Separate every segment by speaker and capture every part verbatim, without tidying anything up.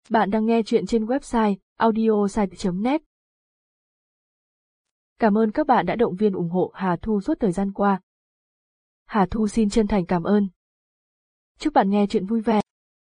Speaker 1: Bạn đang nghe chuyện trên website audiosite chấm net. Cảm ơn các bạn đã động viên ủng hộ Hà Thu suốt thời gian qua. Hà Thu xin chân thành cảm ơn. Chúc bạn nghe chuyện vui vẻ.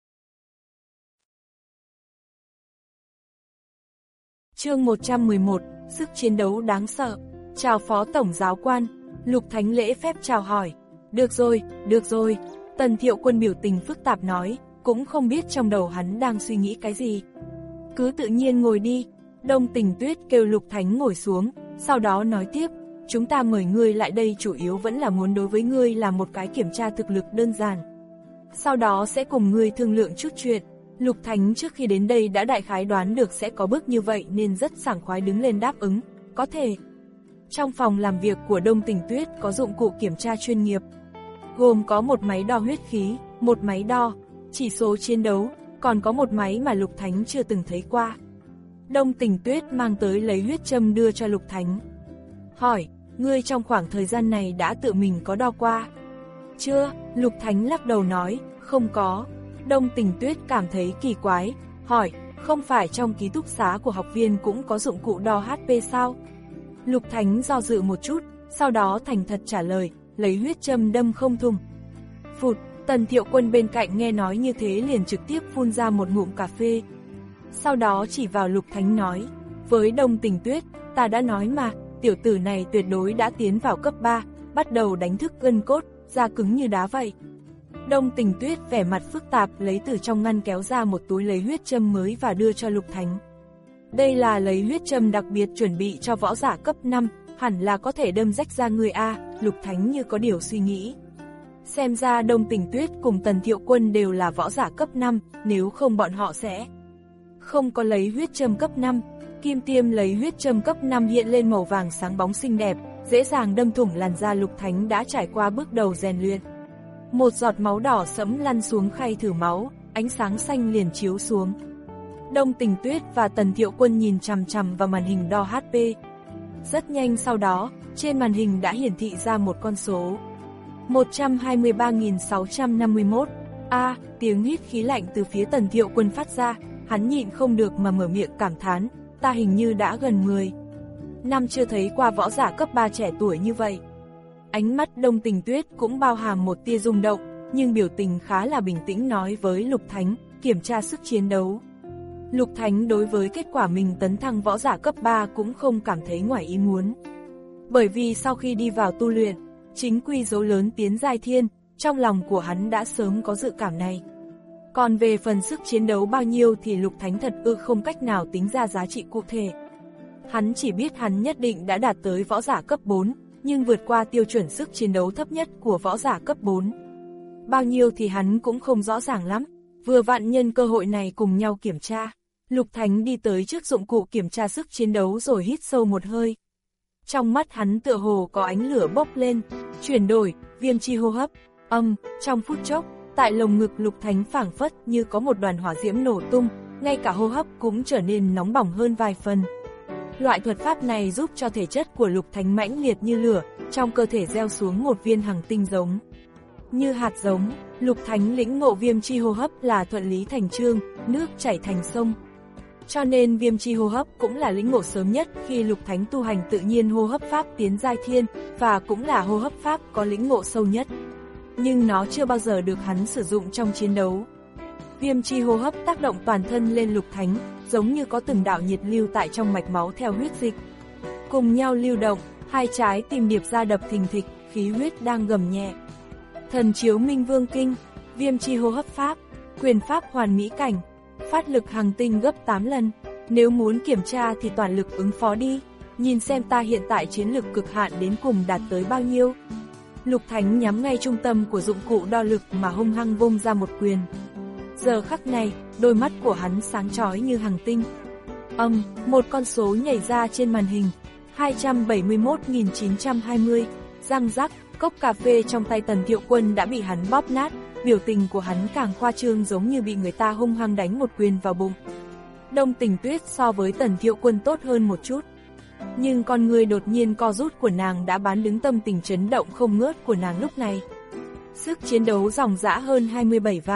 Speaker 2: Chương một trăm mười một, sức chiến đấu đáng sợ. Chào Phó Tổng Giáo quan. Lục Thánh lễ phép chào hỏi. Được rồi, được rồi. Tần Thiệu Quân biểu tình phức tạp nói, cũng không biết trong đầu hắn đang suy nghĩ cái gì. Cứ tự nhiên ngồi đi. Đông Tình Tuyết kêu Lục Thánh ngồi xuống, sau đó nói tiếp, chúng ta mời ngươi lại đây chủ yếu vẫn là muốn đối với ngươi là một cái kiểm tra thực lực đơn giản. Sau đó sẽ cùng ngươi thương lượng chút chuyện. Lục Thánh trước khi đến đây đã đại khái đoán được sẽ có bước như vậy nên rất sảng khoái đứng lên đáp ứng, có thể. Trong phòng làm việc của Đông Tình Tuyết có dụng cụ kiểm tra chuyên nghiệp, gồm có một máy đo huyết khí, một máy đo chỉ số chiến đấu, còn có một máy mà Lục Thánh chưa từng thấy qua. Đông Tình Tuyết mang tới lấy huyết châm đưa cho Lục Thánh. Hỏi, ngươi trong khoảng thời gian này đã tự mình có đo qua? Chưa, Lục Thánh lắc đầu nói, không có. Đông Tình Tuyết cảm thấy kỳ quái, hỏi, không phải trong ký túc xá của học viên cũng có dụng cụ đo hát pê sao? Lục Thánh do dự một chút, sau đó thành thật trả lời, lấy huyết châm đâm không thùng. Phụt, Tần Thiệu Quân bên cạnh nghe nói như thế liền trực tiếp phun ra một ngụm cà phê. Sau đó chỉ vào Lục Thánh nói, với Đông Tình Tuyết, ta đã nói mà, tiểu tử này tuyệt đối đã tiến vào cấp ba, bắt đầu đánh thức gân cốt, da cứng như đá vậy. Đông Tình Tuyết vẻ mặt phức tạp lấy từ trong ngăn kéo ra một túi lấy huyết châm mới và đưa cho Lục Thánh. Đây là lấy huyết châm đặc biệt chuẩn bị cho võ giả cấp năm, hẳn là có thể đâm rách da người A, Lục Thánh như có điều suy nghĩ. Xem ra Đông Tình Tuyết cùng Tần Thiệu Quân đều là võ giả cấp năm, nếu không bọn họ sẽ không có lấy huyết châm cấp năm. Kim tiêm lấy huyết châm cấp năm hiện lên màu vàng sáng bóng xinh đẹp, dễ dàng đâm thủng làn da. Lục Thánh đã trải qua bước đầu rèn luyện. Một giọt máu đỏ sẫm lăn xuống khay thử máu, ánh sáng xanh liền chiếu xuống. Đông Tình Tuyết và Tần Thiệu Quân nhìn chằm chằm vào màn hình đo hát pê. Rất nhanh sau đó, trên màn hình đã hiển thị ra một con số. một trăm hai mươi ba nghìn sáu trăm năm mươi mốt. A, à, tiếng hít khí lạnh từ phía Tần Thiệu Quân phát ra, hắn nhịn không được mà mở miệng cảm thán, ta hình như đã gần mười năm chưa thấy qua võ giả cấp ba trẻ tuổi như vậy. Ánh mắt Đông Tình Tuyết cũng bao hàm một tia rung động, nhưng biểu tình khá là bình tĩnh nói với Lục Thánh, kiểm tra sức chiến đấu. Lục Thánh đối với kết quả mình tấn thăng võ giả cấp ba cũng không cảm thấy ngoài ý muốn. Bởi vì sau khi đi vào tu luyện, chính quy dấu lớn tiến giai thiên, trong lòng của hắn đã sớm có dự cảm này. Còn về phần sức chiến đấu bao nhiêu thì Lục Thánh thật ư không cách nào tính ra giá trị cụ thể. Hắn chỉ biết hắn nhất định đã đạt tới võ giả cấp bốn, nhưng vượt qua tiêu chuẩn sức chiến đấu thấp nhất của võ giả cấp bốn. Bao nhiêu thì hắn cũng không rõ ràng lắm, vừa vặn nhân cơ hội này cùng nhau kiểm tra. Lục Thánh đi tới trước dụng cụ kiểm tra sức chiến đấu rồi hít sâu một hơi. Trong mắt hắn tựa hồ có ánh lửa bốc lên, chuyển đổi, viêm chi hô hấp, âm, trong phút chốc, tại lồng ngực Lục Thánh phảng phất như có một đoàn hỏa diễm nổ tung, ngay cả hô hấp cũng trở nên nóng bỏng hơn vài phần. Loại thuật pháp này giúp cho thể chất của Lục Thánh mãnh liệt như lửa, trong cơ thể gieo xuống một viên hằng tinh giống như hạt giống. Lục Thánh lĩnh ngộ viêm chi hô hấp là thuận lý thành chương, nước chảy thành sông. Cho nên viêm chi hô hấp cũng là lĩnh ngộ sớm nhất khi Lục Thánh tu hành tự nhiên hô hấp pháp tiến giai thiên, và cũng là hô hấp pháp có lĩnh ngộ sâu nhất. Nhưng nó chưa bao giờ được hắn sử dụng trong chiến đấu. Viêm chi hô hấp tác động toàn thân lên Lục Thánh, giống như có từng đạo nhiệt lưu tại trong mạch máu theo huyết dịch cùng nhau lưu động, hai trái tim điệp ra đập thình thịch, khí huyết đang gầm nhẹ. Thần chiếu Minh Vương Kinh, viêm chi hô hấp pháp, quyền pháp hoàn mỹ cảnh, phát lực hằng tinh gấp tám lần. Nếu muốn kiểm tra thì toàn lực ứng phó đi, nhìn xem ta hiện tại chiến lực cực hạn đến cùng đạt tới bao nhiêu. Lục Thánh nhắm ngay trung tâm của dụng cụ đo lực mà hung hăng vung ra một quyền. Giờ khắc này, đôi mắt của hắn sáng chói như hằng tinh. Âm, một con số nhảy ra trên màn hình, hai trăm bảy mươi mốt nghìn chín trăm hai mươi, răng rắc, cốc cà phê trong tay Tần Thiệu Quân đã bị hắn bóp nát, biểu tình của hắn càng khoa trương giống như bị người ta hung hăng đánh một quyền vào bụng. Đông Tình Tuyết so với Tần Thiệu Quân tốt hơn một chút, nhưng con người đột nhiên co rút của nàng đã bán đứng tâm tình chấn động không ngớt của nàng lúc này. Sức chiến đấu ròng rã hơn hai mươi bảy vạn,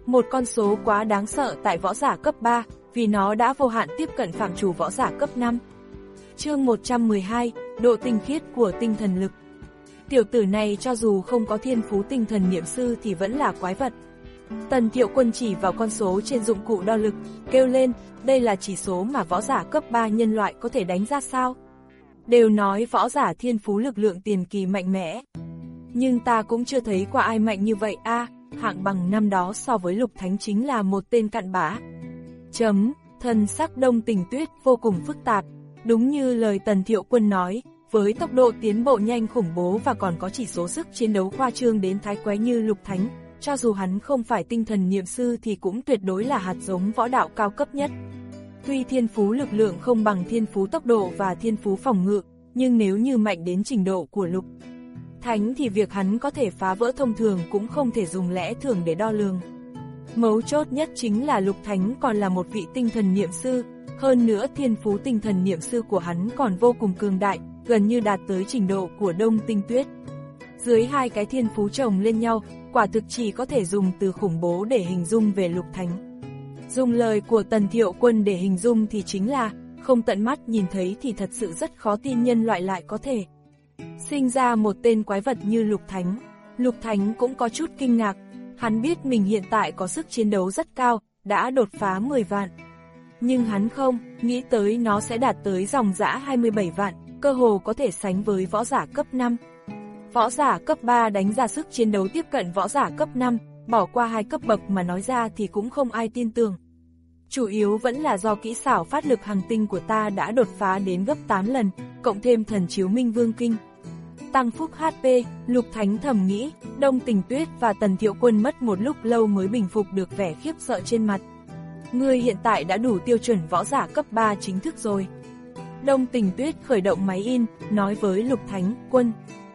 Speaker 2: Một con số quá đáng sợ tại võ giả cấp ba, vì nó đã vô hạn tiếp cận phạm trù võ giả cấp năm. Chương một trăm mười hai, độ tinh khiết của tinh thần lực. Tiểu tử này cho dù không có thiên phú tinh thần niệm sư thì vẫn là quái vật. Tần Thiệu Quân chỉ vào con số trên dụng cụ đo lực, kêu lên, đây là chỉ số mà võ giả cấp ba nhân loại có thể đánh ra sao? Đều nói võ giả thiên phú lực lượng tiền kỳ mạnh mẽ. Nhưng ta cũng chưa thấy qua ai mạnh như vậy a, à, hạng bằng năm đó so với Lục Thánh chính là một tên cặn bã. Chấm, thần sắc Đông Tình Tuyết vô cùng phức tạp, đúng như lời Tần Thiệu Quân nói, với tốc độ tiến bộ nhanh khủng bố và còn có chỉ số sức chiến đấu khoa trương đến thái quái như Lục Thánh, cho dù hắn không phải tinh thần niệm sư thì cũng tuyệt đối là hạt giống võ đạo cao cấp nhất. Tuy thiên phú lực lượng không bằng thiên phú tốc độ và thiên phú phòng ngự, nhưng nếu như mạnh đến trình độ của Lục Thánh thì việc hắn có thể phá vỡ thông thường cũng không thể dùng lẽ thường để đo lường. Mấu chốt nhất chính là Lục Thánh còn là một vị tinh thần niệm sư, hơn nữa thiên phú tinh thần niệm sư của hắn còn vô cùng cường đại, gần như đạt tới trình độ của Đông Tinh Tuyết. Dưới hai cái thiên phú chồng lên nhau, quả thực chỉ có thể dùng từ khủng bố để hình dung về Lục Thánh. Dùng lời của Tần Thiệu Quân để hình dung thì chính là, không tận mắt nhìn thấy thì thật sự rất khó tin nhân loại lại có thể sinh ra một tên quái vật như Lục Thánh. Lục Thánh cũng có chút kinh ngạc, hắn biết mình hiện tại có sức chiến đấu rất cao, đã đột phá mười vạn. Nhưng hắn không nghĩ tới nó sẽ đạt tới dòng dã hai mươi bảy vạn, cơ hồ có thể sánh với võ giả cấp năm. Võ giả cấp ba đánh ra sức chiến đấu tiếp cận võ giả cấp năm, bỏ qua hai cấp bậc mà nói ra thì cũng không ai tin tưởng. Chủ yếu vẫn là do kỹ xảo phát lực hành tinh của ta đã đột phá đến gấp tám lần, cộng thêm thần chiếu minh vương kinh. Tăng phúc hát pê, Lục Thánh thầm nghĩ, Đông Tình Tuyết và Tần Thiệu Quân mất một lúc lâu mới bình phục được vẻ khiếp sợ trên mặt. Ngươi hiện tại đã đủ tiêu chuẩn võ giả cấp ba chính thức rồi. Đông Tình Tuyết khởi động máy in, nói với Lục Thánh, Quân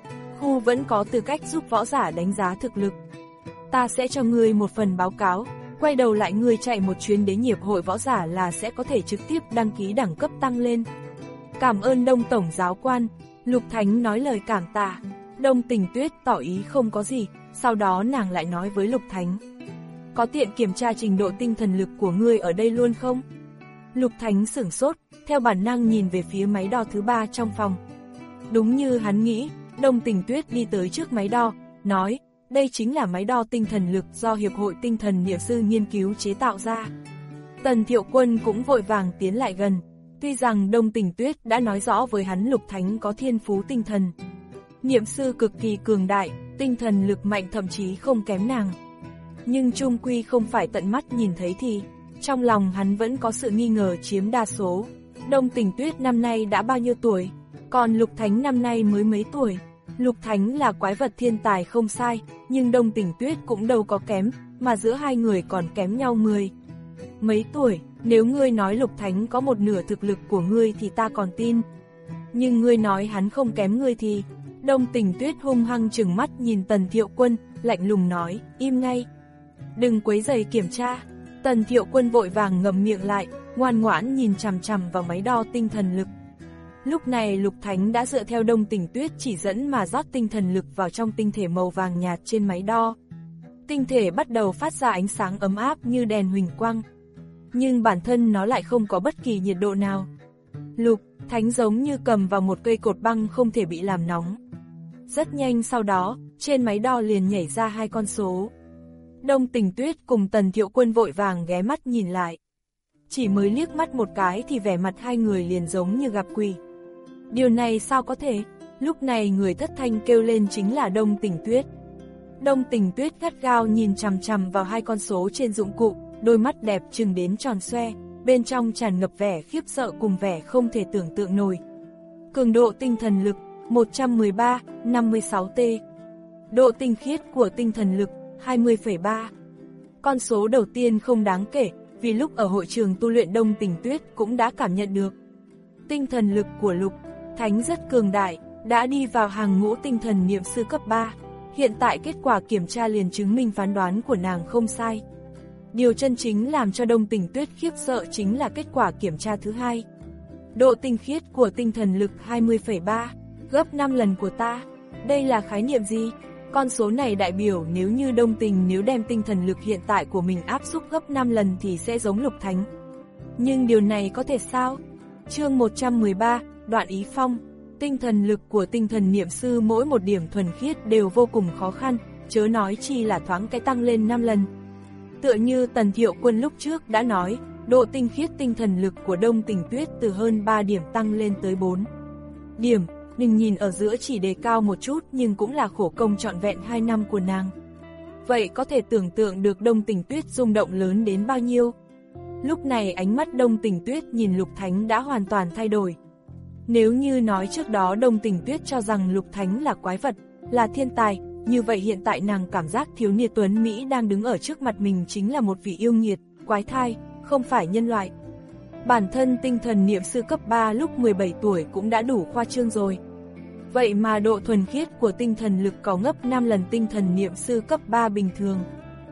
Speaker 2: khu vẫn có tư cách giúp võ giả đánh giá thực lực. Ta sẽ cho ngươi một phần báo cáo, quay đầu lại ngươi chạy một chuyến đến hiệp hội võ giả là sẽ có thể trực tiếp đăng ký đẳng cấp tăng lên. Cảm ơn Đông Tổng Giáo Quan. Lục Thánh nói lời cảm tạ. Đông Tình Tuyết tỏ ý không có gì, sau đó nàng lại nói với Lục Thánh, có tiện kiểm tra trình độ tinh thần lực của ngươi ở đây luôn không? Lục Thánh sửng sốt, theo bản năng nhìn về phía máy đo thứ ba trong phòng. Đúng như hắn nghĩ, Đông Tình Tuyết đi tới trước máy đo, nói, đây chính là máy đo tinh thần lực do Hiệp hội Tinh thần Niệm sư nghiên cứu chế tạo ra. Tần Thiệu Quân cũng vội vàng tiến lại gần, tuy rằng Đông Tình Tuyết đã nói rõ với hắn Lục Thánh có thiên phú tinh thần niệm sư cực kỳ cường đại, tinh thần lực mạnh thậm chí không kém nàng. Nhưng chung quy không phải tận mắt nhìn thấy thì, trong lòng hắn vẫn có sự nghi ngờ chiếm đa số. Đông Tình Tuyết năm nay đã bao nhiêu tuổi, còn Lục Thánh năm nay mới mấy tuổi. Lục Thánh là quái vật thiên tài không sai, nhưng Đông Tình Tuyết cũng đâu có kém, mà giữa hai người còn kém nhau mười mấy tuổi. Nếu ngươi nói Lục Thánh có một nửa thực lực của ngươi thì ta còn tin. Nhưng ngươi nói hắn không kém ngươi thì... Đông Tình Tuyết hung hăng trừng mắt nhìn Tần Thiệu Quân, lạnh lùng nói, im ngay. Đừng quấy rầy kiểm tra. Tần Thiệu Quân vội vàng ngậm miệng lại, ngoan ngoãn nhìn chằm chằm vào máy đo tinh thần lực. Lúc này Lục Thánh đã dựa theo Đông Tình Tuyết chỉ dẫn mà rót tinh thần lực vào trong tinh thể màu vàng nhạt trên máy đo. Tinh thể bắt đầu phát ra ánh sáng ấm áp như đèn huỳnh quang. Nhưng bản thân nó lại không có bất kỳ nhiệt độ nào. Lục Thánh giống như cầm vào một cây cột băng không thể bị làm nóng. Rất nhanh sau đó, trên máy đo liền nhảy ra hai con số. Đông Tình Tuyết cùng Tần Thiệu Quân vội vàng ghé mắt nhìn lại. Chỉ mới liếc mắt một cái thì vẻ mặt hai người liền giống như gặp quỷ. Điều này sao có thể? Lúc này người thất thanh kêu lên chính là Đông Tình Tuyết. Đông Tình Tuyết gắt gao nhìn chằm chằm vào hai con số trên dụng cụ, đôi mắt đẹp trừng đến tròn xoe, bên trong tràn ngập vẻ khiếp sợ cùng vẻ không thể tưởng tượng nổi. Cường độ tinh thần lực một trăm mười ba, năm mươi sáu T. Độ tinh khiết của tinh thần lực hai mươi phẩy ba. Con số đầu tiên không đáng kể, vì lúc ở hội trường tu luyện Đông Tình Tuyết cũng đã cảm nhận được. Tinh thần lực của Lục Thánh rất cường đại, đã đi vào hàng ngũ tinh thần niệm sư cấp ba. Hiện tại kết quả kiểm tra liền chứng minh phán đoán của nàng không sai. Điều chân chính làm cho Đông Tình Tuyết khiếp sợ chính là kết quả kiểm tra thứ hai. Độ tinh khiết của tinh thần lực hai mươi phẩy ba, gấp năm lần của ta. Đây là khái niệm gì? Con số này đại biểu nếu như Đông Tình nếu đem tinh thần lực hiện tại của mình áp xúc gấp năm lần thì sẽ giống Lục Thánh. Nhưng điều này có thể sao? Chương một trăm mười ba, Đoạn Ý Phong. Tinh thần lực của tinh thần niệm sư mỗi một điểm thuần khiết đều vô cùng khó khăn, chớ nói chi là thoáng cái tăng lên năm lần. Tựa như Tần Thiệu Quân lúc trước đã nói, độ tinh khiết tinh thần lực của Đông Tình Tuyết từ hơn ba điểm tăng lên tới bốn điểm. Đừng nhìn ở giữa chỉ đề cao một chút nhưng cũng là khổ công trọn vẹn hai năm của nàng. Vậy có thể tưởng tượng được Đông Tình Tuyết rung động lớn đến bao nhiêu. Lúc này ánh mắt Đông Tình Tuyết nhìn Lục Thánh đã hoàn toàn thay đổi. Nếu như nói trước đó Đông Tình Tuyết cho rằng Lục Thánh là quái vật, là thiên tài, như vậy hiện tại nàng cảm giác thiếu niên tuấn Mỹ đang đứng ở trước mặt mình chính là một vị yêu nghiệt, quái thai, không phải nhân loại. Bản thân tinh thần niệm sư cấp ba lúc mười bảy tuổi cũng đã đủ khoa trương rồi. Vậy mà độ thuần khiết của tinh thần lực có gấp năm lần tinh thần niệm sư cấp ba bình thường.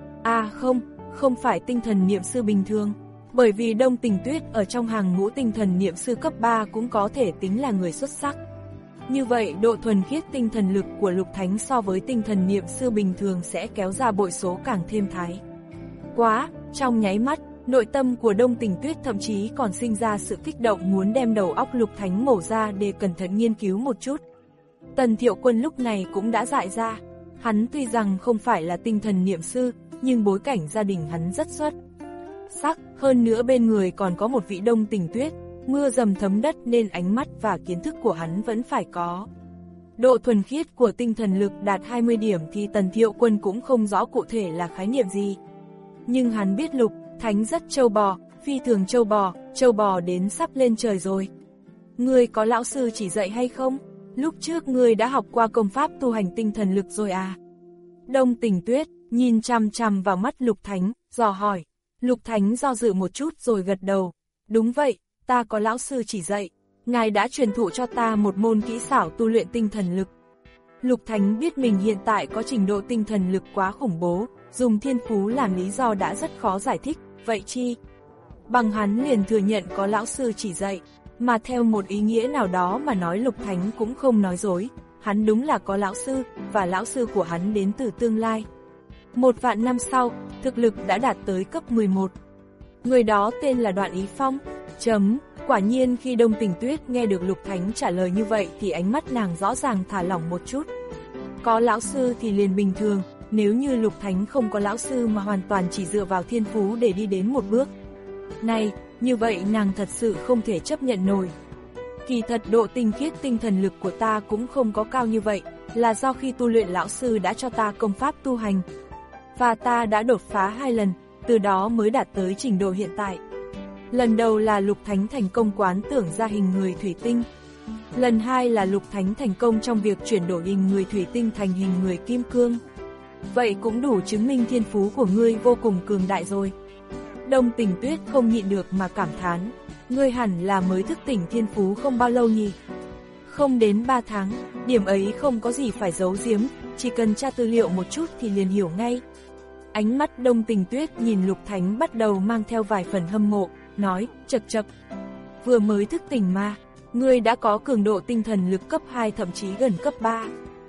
Speaker 2: À không, không phải tinh thần niệm sư bình thường, bởi vì Đông Tình Tuyết ở trong hàng ngũ tinh thần niệm sư cấp ba cũng có thể tính là người xuất sắc. Như vậy độ thuần khiết tinh thần lực của Lục Thánh so với tinh thần niệm sư bình thường sẽ kéo ra bội số càng thêm thái quá. Trong nháy mắt, nội tâm của Đông Tình Tuyết thậm chí còn sinh ra sự kích động muốn đem đầu óc Lục Thánh mổ ra để cẩn thận nghiên cứu một chút. Tần Thiệu Quân lúc này cũng đã dại ra. Hắn tuy rằng không phải là tinh thần niệm sư, nhưng bối cảnh gia đình hắn rất xuất sắc, hơn nữa bên người còn có một vị Đông Tình Tuyết, mưa dầm thấm đất nên ánh mắt và kiến thức của hắn vẫn phải có. Độ thuần khiết của tinh thần lực đạt hai mươi điểm thì Tần Thiệu Quân cũng không rõ cụ thể là khái niệm gì. Nhưng hắn biết Lục Thánh rất trâu bò, phi thường trâu bò, trâu bò đến sắp lên trời rồi. Ngươi có lão sư chỉ dạy hay không? Lúc trước ngươi đã học qua công pháp tu hành tinh thần lực rồi à? Đông Tình Tuyết nhìn chằm chằm vào mắt Lục Thánh, dò hỏi. Lục Thánh do dự một chút rồi gật đầu. Đúng vậy, ta có lão sư chỉ dạy. Ngài đã truyền thụ cho ta một môn kỹ xảo tu luyện tinh thần lực. Lục Thánh biết mình hiện tại có trình độ tinh thần lực quá khủng bố, dùng thiên phú làm lý do đã rất khó giải thích, vậy chi? Bằng hắn liền thừa nhận có lão sư chỉ dạy, mà theo một ý nghĩa nào đó mà nói Lục Thánh cũng không nói dối, hắn đúng là có lão sư, và lão sư của hắn đến từ tương lai. Một vạn năm sau, thực lực đã đạt tới cấp mười một. Người đó tên là Đoạn Ý Phong. Chấm, quả nhiên khi Đông Tình Tuyết nghe được Lục Thánh trả lời như vậy thì ánh mắt nàng rõ ràng thả lỏng một chút. Có lão sư thì liền bình thường, nếu như Lục Thánh không có lão sư mà hoàn toàn chỉ dựa vào thiên phú để đi đến một bước này, như vậy nàng thật sự không thể chấp nhận nổi. Kỳ thật độ tinh khiết tinh thần lực của ta cũng không có cao như vậy, là do khi tu luyện lão sư đã cho ta công pháp tu hành. Và ta đã đột phá hai lần, từ đó mới đạt tới trình độ hiện tại. Lần đầu là Lục Thánh thành công quán tưởng ra hình người thủy tinh. Lần hai là Lục Thánh thành công trong việc chuyển đổi hình người thủy tinh thành hình người kim cương. Vậy cũng đủ chứng minh thiên phú của ngươi vô cùng cường đại rồi. Đông Tình Tuyết không nhịn được mà cảm thán, ngươi hẳn là mới thức tỉnh thiên phú không bao lâu nhỉ? Không đến ba tháng, điểm ấy không có gì phải giấu giếm, chỉ cần tra tư liệu một chút thì liền hiểu ngay. Ánh mắt Đông Tình Tuyết nhìn Lục Thánh bắt đầu mang theo vài phần hâm mộ, nói, chậc chậc. Vừa mới thức tỉnh mà, ngươi đã có cường độ tinh thần lực cấp hai thậm chí gần cấp ba.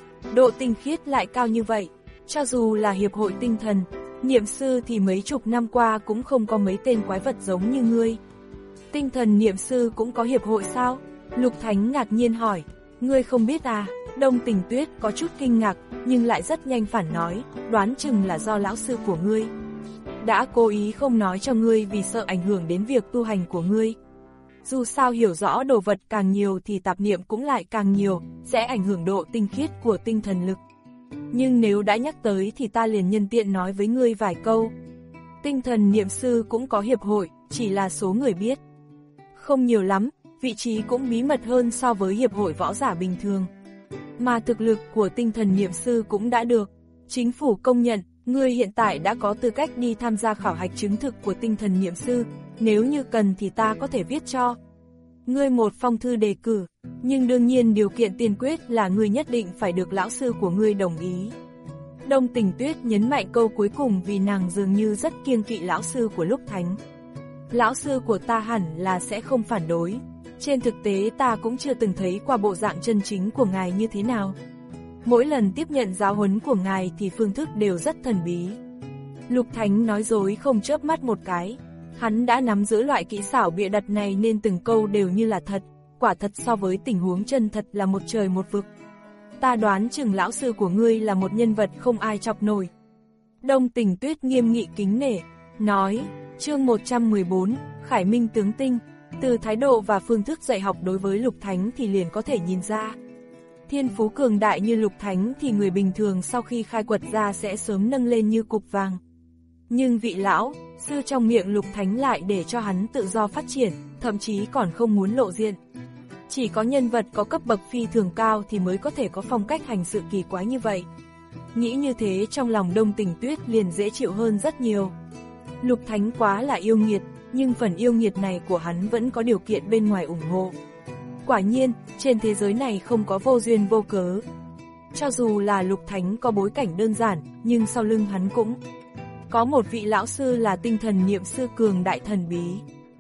Speaker 2: Độ tinh khiết lại cao như vậy, cho dù là hiệp hội tinh thần, niệm sư thì mấy chục năm qua cũng không có mấy tên quái vật giống như ngươi. Tinh thần niệm sư cũng có hiệp hội sao? Lục Thánh ngạc nhiên hỏi, ngươi không biết à? Đông Tình Tuyết có chút kinh ngạc, nhưng lại rất nhanh phản nói, đoán chừng là do lão sư của ngươi đã cố ý không nói cho ngươi vì sợ ảnh hưởng đến việc tu hành của ngươi. Dù sao hiểu rõ đồ vật càng nhiều thì tạp niệm cũng lại càng nhiều, sẽ ảnh hưởng độ tinh khiết của tinh thần lực. Nhưng nếu đã nhắc tới thì ta liền nhân tiện nói với ngươi vài câu. Tinh thần niệm sư cũng có hiệp hội, chỉ là số người biết không nhiều lắm, vị trí cũng bí mật hơn so với hiệp hội võ giả bình thường. Mà thực lực của tinh thần niệm sư cũng đã được chính phủ công nhận, ngươi hiện tại đã có tư cách đi tham gia khảo hạch chứng thực của tinh thần niệm sư, nếu như cần thì ta có thể viết cho ngươi một phong thư đề cử, nhưng đương nhiên điều kiện tiên quyết là ngươi nhất định phải được lão sư của ngươi đồng ý. Đông Tình Tuyết nhấn mạnh câu cuối cùng vì nàng dường như rất kiêng kỵ lão sư của Lục Thánh. Lão sư của ta hẳn là sẽ không phản đối, trên thực tế ta cũng chưa từng thấy qua bộ dạng chân chính của ngài như thế nào. Mỗi lần tiếp nhận giáo huấn của ngài thì phương thức đều rất thần bí. Lục Thánh nói dối không chớp mắt một cái. Hắn đã nắm giữ loại kỹ xảo bịa đặt này nên từng câu đều như là thật, quả thật so với tình huống chân thật là một trời một vực. Ta đoán chừng lão sư của ngươi là một nhân vật không ai chọc nổi. Đông Tình Tuyết nghiêm nghị kính nể, nói, chương một trăm mười bốn, Khải Minh tướng tinh, từ thái độ và phương thức dạy học đối với Lục Thánh thì liền có thể nhìn ra. Thiên phú cường đại như Lục Thánh thì người bình thường sau khi khai quật ra sẽ sớm nâng lên như cục vàng. Nhưng vị lão sư trong miệng Lục Thánh lại để cho hắn tự do phát triển, thậm chí còn không muốn lộ diện. Chỉ có nhân vật có cấp bậc phi thường cao thì mới có thể có phong cách hành sự kỳ quái như vậy. Nghĩ như thế trong lòng Đông Tình Tuyết liền dễ chịu hơn rất nhiều. Lục Thánh quá là yêu nghiệt, nhưng phần yêu nghiệt này của hắn vẫn có điều kiện bên ngoài ủng hộ. Quả nhiên, trên thế giới này không có vô duyên vô cớ. Cho dù là Lục Thánh có bối cảnh đơn giản, nhưng sau lưng hắn cũng có một vị lão sư là tinh thần niệm sư cường đại thần bí.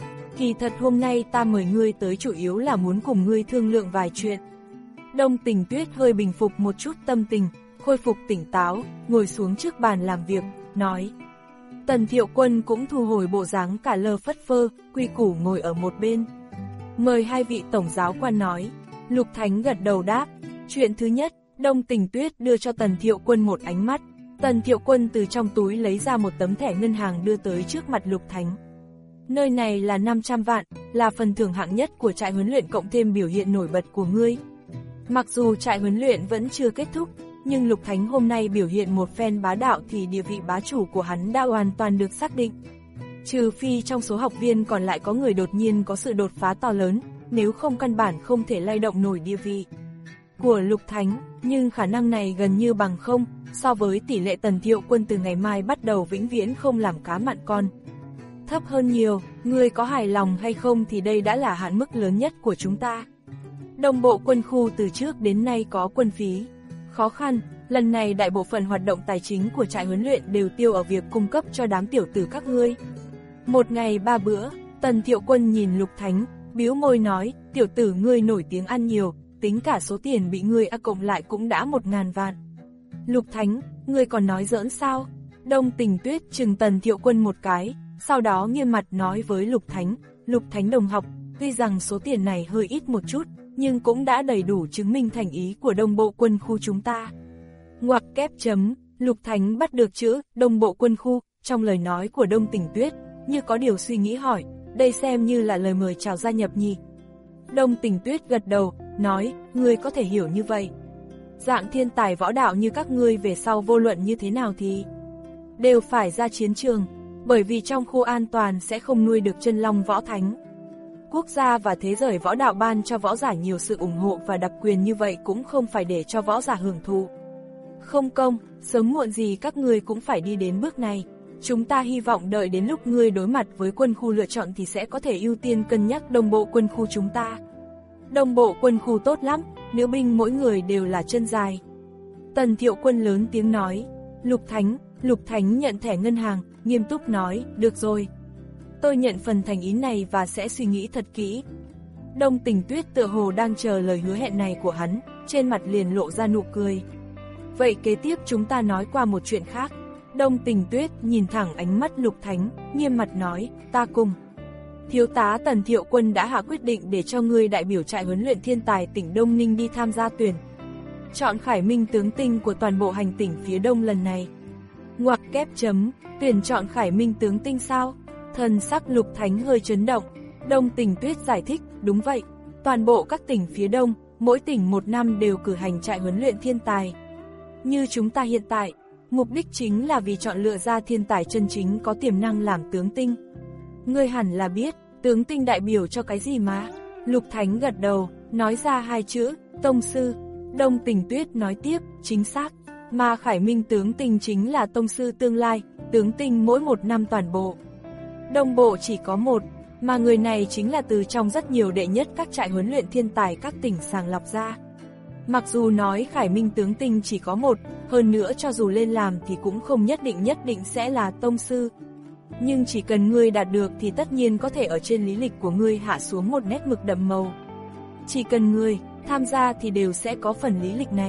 Speaker 2: Kỳ thật hôm nay ta mời ngươi tới chủ yếu là muốn cùng ngươi thương lượng vài chuyện. Đông Tình Tuyết hơi bình phục một chút tâm tình, khôi phục tỉnh táo, ngồi xuống trước bàn làm việc, nói. Tần Thiệu Quân cũng thu hồi bộ dáng cả lơ phất phơ, quy củ ngồi ở một bên. Mời hai vị tổng giáo quan nói. Lục Thánh gật đầu đáp. Chuyện thứ nhất, Đông Tình Tuyết đưa cho Tần Thiệu Quân một ánh mắt. Tần Thiệu Quân từ trong túi lấy ra một tấm thẻ ngân hàng đưa tới trước mặt Lục Thánh. Nơi này là năm trăm vạn, là phần thưởng hạng nhất của trại huấn luyện cộng thêm biểu hiện nổi bật của ngươi. Mặc dù trại huấn luyện vẫn chưa kết thúc, nhưng Lục Thánh hôm nay biểu hiện một phen bá đạo thì địa vị bá chủ của hắn đã hoàn toàn được xác định. Trừ phi trong số học viên còn lại có người đột nhiên có sự đột phá to lớn, nếu không căn bản không thể lay động nổi địa vị của Lục Thánh, nhưng khả năng này gần như bằng không, so với tỷ lệ Tần Thiệu Quân từ ngày mai bắt đầu vĩnh viễn không làm cá mặn con. Thấp hơn nhiều, ngươi có hài lòng hay không thì đây đã là hạn mức lớn nhất của chúng ta. Đồng bộ quân khu từ trước đến nay có quân phí khó khăn, lần này đại bộ phận hoạt động tài chính của trại huấn luyện đều tiêu ở việc cung cấp cho đám tiểu tử các ngươi. Một ngày ba bữa, Tần Thiệu Quân nhìn Lục Thánh, bĩu môi nói, tiểu tử ngươi nổi tiếng ăn nhiều, tính cả số tiền bị ngươi ác cộng lại cũng đã một ngàn vạn. Lục Thánh, ngươi còn nói giỡn sao? Đông Tình Tuyết trừng Tần Thiệu Quân một cái, sau đó nghiêm mặt nói với Lục Thánh, Lục Thánh đồng học, tuy rằng số tiền này hơi ít một chút, nhưng cũng đã đầy đủ chứng minh thành ý của Đông Bộ quân khu chúng ta. Ngoặc kép chấm, Lục Thánh bắt được chữ Đông Bộ quân khu trong lời nói của Đông Tình Tuyết, như có điều suy nghĩ hỏi, đây xem như là lời mời chào gia nhập nhỉ? Đông Tình Tuyết gật đầu, nói, ngươi có thể hiểu như vậy. Dạng thiên tài võ đạo như các ngươi về sau vô luận như thế nào thì đều phải ra chiến trường, bởi vì trong khu an toàn sẽ không nuôi được chân long võ thánh. Quốc gia và thế giới võ đạo ban cho võ giả nhiều sự ủng hộ và đặc quyền như vậy cũng không phải để cho võ giả hưởng thụ. Không công, sớm muộn gì các ngươi cũng phải đi đến bước này. Chúng ta hy vọng đợi đến lúc ngươi đối mặt với quân khu lựa chọn thì sẽ có thể ưu tiên cân nhắc Đông Bộ quân khu chúng ta. Đông Bộ quân khu tốt lắm, nữ binh mỗi người đều là chân dài. Tần Thiệu Quân lớn tiếng nói. Lục Thánh, Lục Thánh nhận thẻ ngân hàng, nghiêm túc nói, được rồi. Tôi nhận phần thành ý này và sẽ suy nghĩ thật kỹ. Đông Tình Tuyết tựa hồ đang chờ lời hứa hẹn này của hắn, trên mặt liền lộ ra nụ cười. Vậy kế tiếp chúng ta nói qua một chuyện khác. Đông Tình Tuyết nhìn thẳng ánh mắt Lục Thánh, nghiêm mặt nói, ta cùng. Thiếu tá Tần Thiệu Quân đã hạ quyết định để cho ngươi đại biểu trại huấn luyện thiên tài tỉnh Đông Ninh đi tham gia tuyển chọn Khải Minh tướng tinh của toàn bộ hành tỉnh phía Đông lần này. Ngoặc kép chấm, tuyển chọn Khải Minh tướng tinh sao? Thần sắc Lục Thánh hơi chấn động. Đông Tình Tuyết giải thích, đúng vậy, toàn bộ các tỉnh phía Đông, mỗi tỉnh một năm đều cử hành trại huấn luyện thiên tài. Như chúng ta hiện tại, mục đích chính là vì chọn lựa ra thiên tài chân chính có tiềm năng làm tướng tinh. Ngươi hẳn là biết, tướng tinh đại biểu cho cái gì mà? Lục Thánh gật đầu, nói ra hai chữ, tông sư. Đông Tình Tuyết nói tiếp, chính xác, mà Khải Minh tướng tinh chính là tông sư tương lai, tướng tinh mỗi một năm toàn bộ. Đông Bộ chỉ có một, mà người này chính là từ trong rất nhiều đệ nhất các trại huấn luyện thiên tài các tỉnh sàng lọc ra. Mặc dù nói Khải Minh tướng tinh chỉ có một, hơn nữa cho dù lên làm thì cũng không nhất định nhất định sẽ là tông sư. Nhưng chỉ cần ngươi đạt được thì tất nhiên có thể ở trên lý lịch của ngươi hạ xuống một nét mực đậm màu. Chỉ cần ngươi tham gia thì đều sẽ có phần lý lịch này.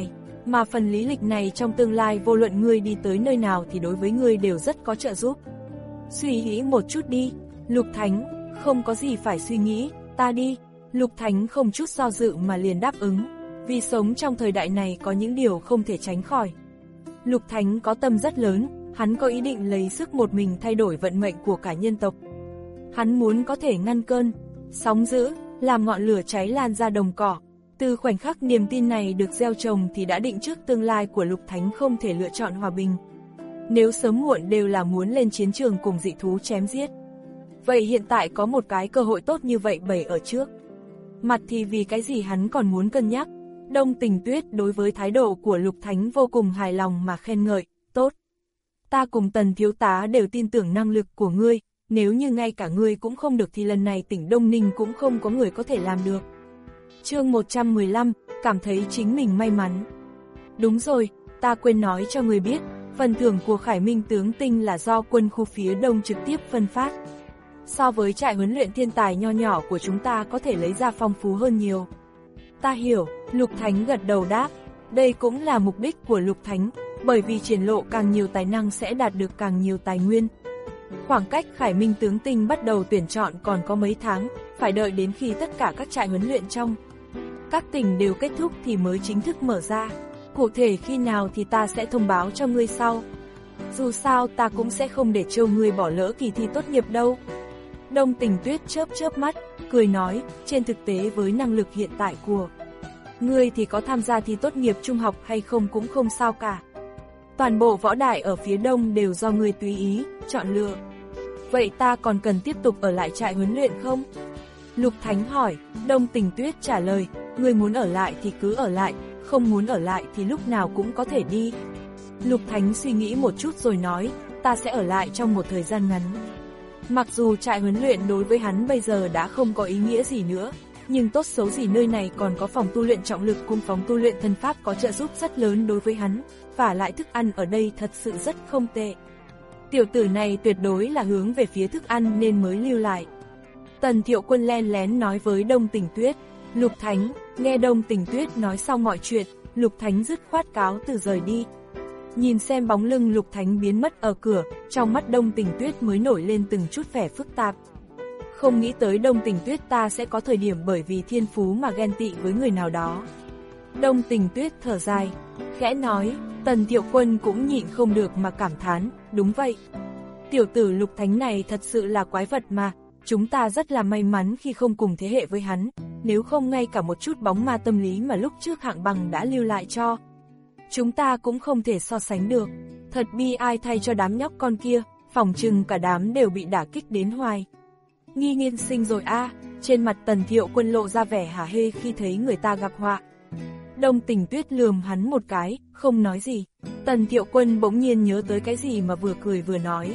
Speaker 2: Mà phần lý lịch này trong tương lai vô luận ngươi đi tới nơi nào thì đối với ngươi đều rất có trợ giúp. Suy nghĩ một chút đi, Lục Thánh, không có gì phải suy nghĩ, ta đi. Lục Thánh không chút do dự mà liền đáp ứng, vì sống trong thời đại này có những điều không thể tránh khỏi. Lục Thánh có tâm rất lớn, hắn có ý định lấy sức một mình thay đổi vận mệnh của cả nhân tộc. Hắn muốn có thể ngăn cơn sóng dữ, làm ngọn lửa cháy lan ra đồng cỏ. Từ khoảnh khắc niềm tin này được gieo trồng thì đã định trước tương lai của Lục Thánh không thể lựa chọn hòa bình. Nếu sớm muộn đều là muốn lên chiến trường cùng dị thú chém giết. Vậy hiện tại có một cái cơ hội tốt như vậy bày ở trước. Mặt thì vì cái gì hắn còn muốn cân nhắc. Đông Tình Tuyết đối với thái độ của Lục Thánh vô cùng hài lòng mà khen ngợi, tốt. Ta cùng Tần thiếu tá đều tin tưởng năng lực của ngươi, nếu như ngay cả ngươi cũng không được thì lần này tỉnh Đông Ninh cũng không có người có thể làm được. Chương một trăm mười lăm, cảm thấy chính mình may mắn. Đúng rồi, ta quên nói cho ngươi biết, phần thưởng của Khải Minh tướng tinh là do quân khu phía Đông trực tiếp phân phát. So với trại huấn luyện thiên tài nho nhỏ của chúng ta có thể lấy ra phong phú hơn nhiều. Ta hiểu, Lục Thánh gật đầu đáp, đây cũng là mục đích của Lục Thánh, bởi vì triển lộ càng nhiều tài năng sẽ đạt được càng nhiều tài nguyên. Khoảng cách Khải Minh tướng tinh bắt đầu tuyển chọn còn có mấy tháng, phải đợi đến khi tất cả các trại huấn luyện trong các tỉnh đều kết thúc thì mới chính thức mở ra. Cụ thể khi nào thì ta sẽ thông báo cho ngươi sau. Dù sao ta cũng sẽ không để cho ngươi bỏ lỡ kỳ thi tốt nghiệp đâu. Đông Tình Tuyết chớp chớp mắt, cười nói, trên thực tế với năng lực hiện tại của ngươi thì có tham gia thi tốt nghiệp trung học hay không cũng không sao cả. Toàn bộ võ đại ở phía Đông đều do ngươi tùy ý, chọn lựa. Vậy ta còn cần tiếp tục ở lại trại huấn luyện không? Lục Thánh hỏi, Đông Tình Tuyết trả lời, ngươi muốn ở lại thì cứ ở lại, không muốn ở lại thì lúc nào cũng có thể đi. Lục Thánh suy nghĩ một chút rồi nói, ta sẽ ở lại trong một thời gian ngắn. Mặc dù trại huấn luyện đối với hắn bây giờ đã không có ý nghĩa gì nữa, nhưng tốt xấu gì nơi này còn có phòng tu luyện trọng lực cùng phòng tu luyện thân pháp có trợ giúp rất lớn đối với hắn, và lại thức ăn ở đây thật sự rất không tệ. Tiểu tử này tuyệt đối là hướng về phía thức ăn nên mới lưu lại. Tần Thiệu Quân len lén nói với Đông Tình Tuyết. Lục Thánh, nghe Đông Tình Tuyết nói xong mọi chuyện, Lục Thánh dứt khoát cáo từ rời đi. Nhìn xem bóng lưng Lục Thánh biến mất ở cửa, trong mắt Đông Tình Tuyết mới nổi lên từng chút vẻ phức tạp. Không nghĩ tới Đông Tình Tuyết ta sẽ có thời điểm bởi vì thiên phú mà ghen tị với người nào đó. Đông Tình Tuyết thở dài, khẽ nói, Tần Thiệu Quân cũng nhịn không được mà cảm thán, đúng vậy. Tiểu tử Lục Thánh này thật sự là quái vật mà, chúng ta rất là may mắn khi không cùng thế hệ với hắn, nếu không ngay cả một chút bóng ma tâm lý mà lúc trước Hạng Bằng đã lưu lại cho chúng ta cũng không thể so sánh được. Thật bi ai thay cho đám nhóc con kia, phỏng chừng cả đám đều bị đả kích đến hoài. Nghi nghiên sinh rồi a. À, trên mặt Tần Thiệu Quân lộ ra vẻ hả hê khi thấy người ta gặp họa. Đông Tình Tuyết lườm hắn một cái, không nói gì. Tần Thiệu Quân bỗng nhiên nhớ tới cái gì mà vừa cười vừa nói.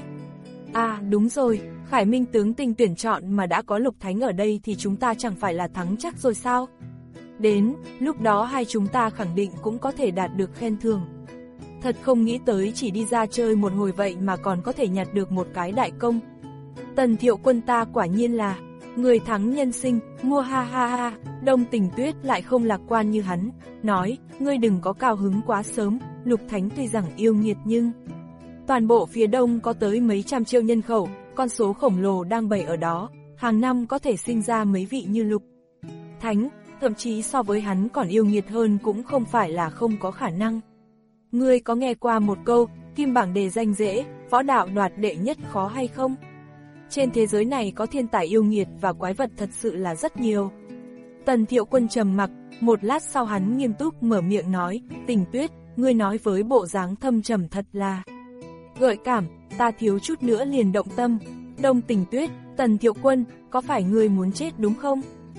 Speaker 2: À đúng rồi, Khải Minh tướng tinh tuyển chọn mà đã có Lục Thánh ở đây thì chúng ta chẳng phải là thắng chắc rồi sao? Đến, lúc đó hai chúng ta khẳng định cũng có thể đạt được khen thưởng. Thật không nghĩ tới chỉ đi ra chơi một hồi vậy mà còn có thể nhặt được một cái đại công. Tần Thiệu Quân ta quả nhiên là người thắng nhân sinh, mua ha ha ha. Đông Tình Tuyết lại không lạc quan như hắn, nói, ngươi đừng có cao hứng quá sớm, Lục Thánh tuy rằng yêu nghiệt nhưng toàn bộ phía Đông có tới mấy trăm triệu nhân khẩu, con số khổng lồ đang bày ở đó, hàng năm có thể sinh ra mấy vị như Lục Thánh, thậm chí so với hắn còn yêu nghiệt hơn cũng không phải là không có khả năng. Ngươi có nghe qua một câu, kim bảng đề danh dễ, võ đạo đoạt đệ nhất khó hay không? Trên thế giới này có thiên tài yêu nghiệt và quái vật thật sự là rất nhiều. Tần Thiệu Quân trầm mặc, một lát sau hắn nghiêm túc mở miệng nói, Tình Tuyết, ngươi nói với bộ dáng thâm trầm thật là gợi cảm, ta thiếu chút nữa liền động tâm. Đông Tình Tuyết, Tần Thiệu Quân, có phải ngươi muốn chết đúng không?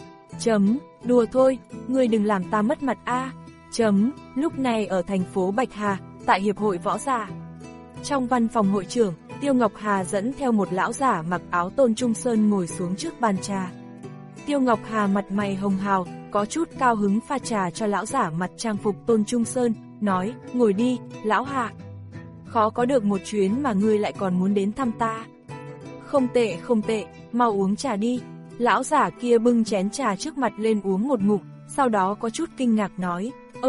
Speaker 2: Chấm, đùa thôi, ngươi đừng làm ta mất mặt a. Chấm, lúc này ở thành phố Bạch Hà, tại Hiệp hội Võ Giả. Trong văn phòng hội trưởng, Tiêu Ngọc Hà dẫn theo một lão giả mặc áo Tôn Trung Sơn ngồi xuống trước bàn trà. Tiêu Ngọc Hà mặt mày hồng hào, có chút cao hứng pha trà cho lão giả mặt trang phục Tôn Trung Sơn, nói, ngồi đi, lão Hà. Khó có được một chuyến mà ngươi lại còn muốn đến thăm ta. Không tệ không tệ, mau uống trà đi. Lão giả kia bưng chén trà trước mặt lên uống một ngụm, sau đó có chút kinh ngạc nói, ơ,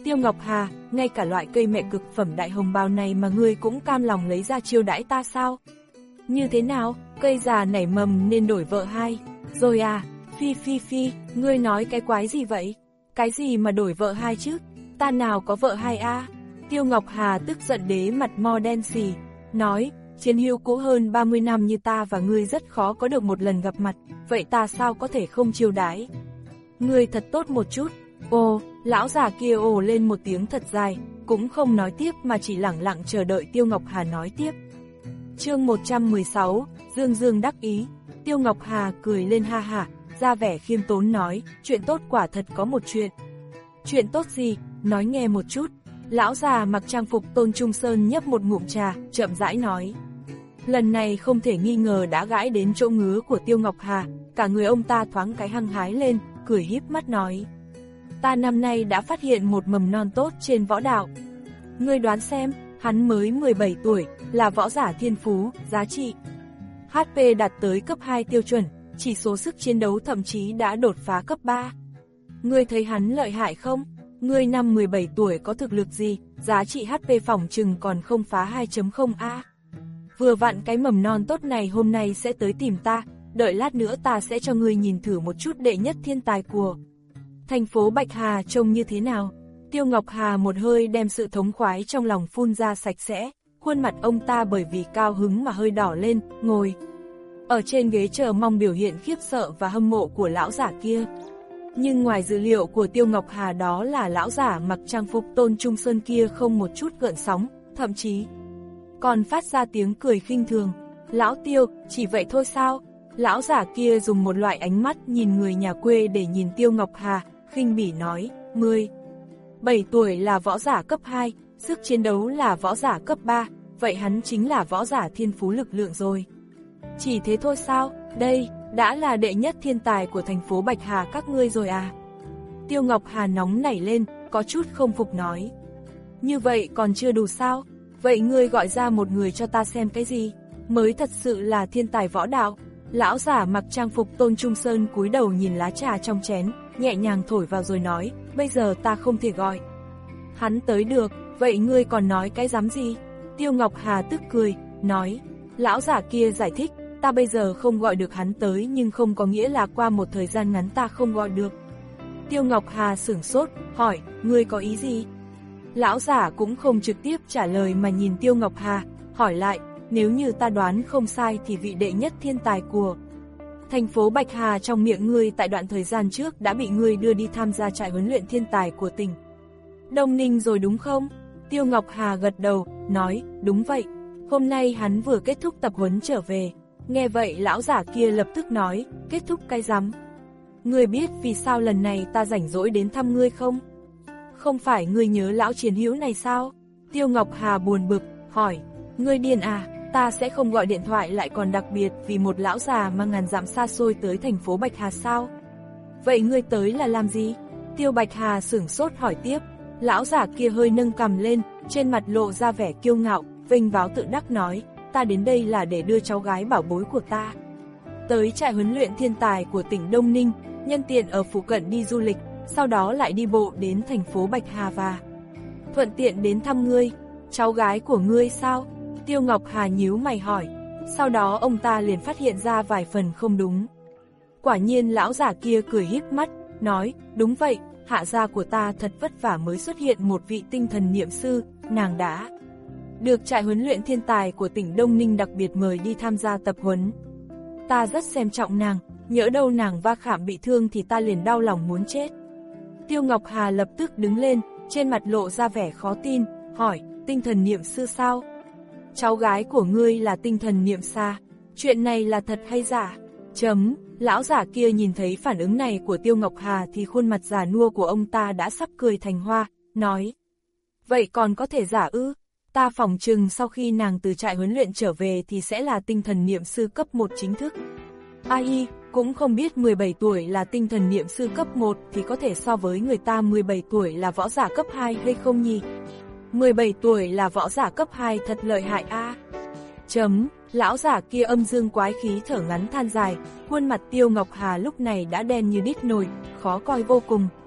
Speaker 2: Tiêu Ngọc Hà, ngay cả loại cây mẹ cực phẩm đại hồng bào này mà ngươi cũng cam lòng lấy ra chiêu đãi ta sao? Như thế nào, cây già nảy mầm nên đổi vợ hai, rồi à, phi phi phi, ngươi nói cái quái gì vậy? Cái gì mà đổi vợ hai chứ? Ta nào có vợ hai a? Tiêu Ngọc Hà tức giận đế mặt mo đen xì, nói, chiến hữu cũ hơn ba mươi năm như ta và ngươi rất khó có được một lần gặp mặt, vậy ta sao có thể không chiêu đãi? Ngươi thật tốt một chút. Ồ, lão già kia ồ lên một tiếng thật dài, cũng không nói tiếp mà chỉ lẳng lặng chờ đợi Tiêu Ngọc Hà nói tiếp. Chương một trăm mười sáu, Dương Dương đắc ý. Tiêu Ngọc Hà cười lên ha hả, ra vẻ khiêm tốn nói, chuyện tốt quả thật có một chuyện. Chuyện tốt gì, nói nghe một chút. Lão già mặc trang phục Tôn Trung Sơn nhấp một ngụm trà, chậm rãi nói. Lần này không thể nghi ngờ đã gãi đến chỗ ngứa của Tiêu Ngọc Hà, cả người ông ta thoáng cái hăng hái lên, cười híp mắt nói. Ta năm nay đã phát hiện một mầm non tốt trên võ đạo. Ngươi đoán xem, hắn mới mười bảy tuổi, là võ giả thiên phú, giá trị hát pê đạt tới cấp hai tiêu chuẩn, chỉ số sức chiến đấu thậm chí đã đột phá cấp ba. Ngươi thấy hắn lợi hại không? Ngươi năm mười bảy tuổi có thực lực gì, giá trị hát pê phỏng chừng còn không phá hai chấm không a. Vừa vặn cái mầm non tốt này hôm nay sẽ tới tìm ta, đợi lát nữa ta sẽ cho ngươi nhìn thử một chút đệ nhất thiên tài của thành phố Bạch Hà trông như thế nào. Tiêu Ngọc Hà một hơi đem sự thống khoái trong lòng phun ra sạch sẽ, khuôn mặt ông ta bởi vì cao hứng mà hơi đỏ lên, ngồi ở trên ghế chờ mong biểu hiện khiếp sợ và hâm mộ của lão giả kia. Nhưng ngoài dữ liệu của Tiêu Ngọc Hà đó là lão giả mặc trang phục Tôn Trung Sơn kia không một chút gợn sóng, thậm chí còn phát ra tiếng cười khinh thường. Lão Tiêu, chỉ vậy thôi sao? Lão giả kia dùng một loại ánh mắt nhìn người nhà quê để nhìn Tiêu Ngọc Hà, khinh bỉ nói, mười bảy tuổi là võ giả cấp hai, sức chiến đấu là võ giả cấp ba, vậy hắn chính là võ giả thiên phú lực lượng rồi. Chỉ thế thôi sao, đây, đã là đệ nhất thiên tài của thành phố Bạch Hà các ngươi rồi à? Tiêu Ngọc Hà nóng nảy lên, có chút không phục nói. Như vậy còn chưa đủ sao? Vậy ngươi gọi ra một người cho ta xem cái gì? Mới thật sự là thiên tài võ đạo. Lão giả mặc trang phục Tôn Trung Sơn cúi đầu nhìn lá trà trong chén, nhẹ nhàng thổi vào rồi nói, bây giờ ta không thể gọi hắn tới được, vậy ngươi còn nói cái dám gì? Tiêu Ngọc Hà tức cười, nói, lão giả kia giải thích, ta bây giờ không gọi được hắn tới nhưng không có nghĩa là qua một thời gian ngắn ta không gọi được. Tiêu Ngọc Hà sửng sốt, hỏi, ngươi có ý gì? Lão giả cũng không trực tiếp trả lời mà nhìn Tiêu Ngọc Hà, hỏi lại, nếu như ta đoán không sai thì vị đệ nhất thiên tài của thành phố Bạch Hà trong miệng ngươi tại đoạn thời gian trước đã bị ngươi đưa đi tham gia trại huấn luyện thiên tài của tỉnh Đông Ninh rồi đúng không? Tiêu Ngọc Hà gật đầu, nói, đúng vậy, hôm nay hắn vừa kết thúc tập huấn trở về. Nghe vậy lão giả kia lập tức nói, kết thúc cái rắm? Ngươi biết vì sao lần này ta rảnh rỗi đến thăm ngươi không? Không phải ngươi nhớ lão chiến hữu này sao? Tiêu Ngọc Hà buồn bực, hỏi, ngươi điên à, ta sẽ không gọi điện thoại lại còn đặc biệt vì một lão già mà ngàn dặm xa xôi tới thành phố Bạch Hà sao? Vậy ngươi tới là làm gì? Tiêu Bạch Hà sửng sốt hỏi tiếp. Lão giả kia hơi nâng cằm lên, trên mặt lộ ra vẻ kiêu ngạo, vênh váo tự đắc nói, ta đến đây là để đưa cháu gái bảo bối của ta tới trại huấn luyện thiên tài của tỉnh Đông Ninh, nhân tiện ở phụ cận đi du lịch, sau đó lại đi bộ đến thành phố Bạch Hà và thuận tiện đến thăm ngươi. Cháu gái của ngươi sao? Tiêu Ngọc Hà nhíu mày hỏi. Sau đó ông ta liền phát hiện ra vài phần không đúng. Quả nhiên lão giả kia cười híp mắt, nói, đúng vậy, hạ gia của ta thật vất vả mới xuất hiện một vị tinh thần niệm sư, nàng đã được trại huấn luyện thiên tài của tỉnh Đông Ninh đặc biệt mời đi tham gia tập huấn. Ta rất xem trọng nàng, nhỡ đâu nàng va khảm bị thương thì ta liền đau lòng muốn chết. Tiêu Ngọc Hà lập tức đứng lên, trên mặt lộ ra vẻ khó tin, hỏi, tinh thần niệm sư sao? Cháu gái của ngươi là tinh thần niệm xa, chuyện này là thật hay giả? Chấm, lão giả kia nhìn thấy phản ứng này của Tiêu Ngọc Hà thì khuôn mặt già nua của ông ta đã sắp cười thành hoa, nói. Vậy còn có thể giả ư? Ta phỏng chừng sau khi nàng từ trại huấn luyện trở về thì sẽ là tinh thần niệm sư cấp một chính thức. Ai, cũng không biết mười bảy tuổi là tinh thần niệm sư cấp một thì có thể so với người ta mười bảy tuổi là võ giả cấp hai hay không nhỉ? mười bảy tuổi là võ giả cấp hai thật lợi hại a. Chấm, lão giả kia âm dương quái khí thở ngắn than dài, khuôn mặt Tiêu Ngọc Hà lúc này đã đen như đít nồi, khó coi vô cùng.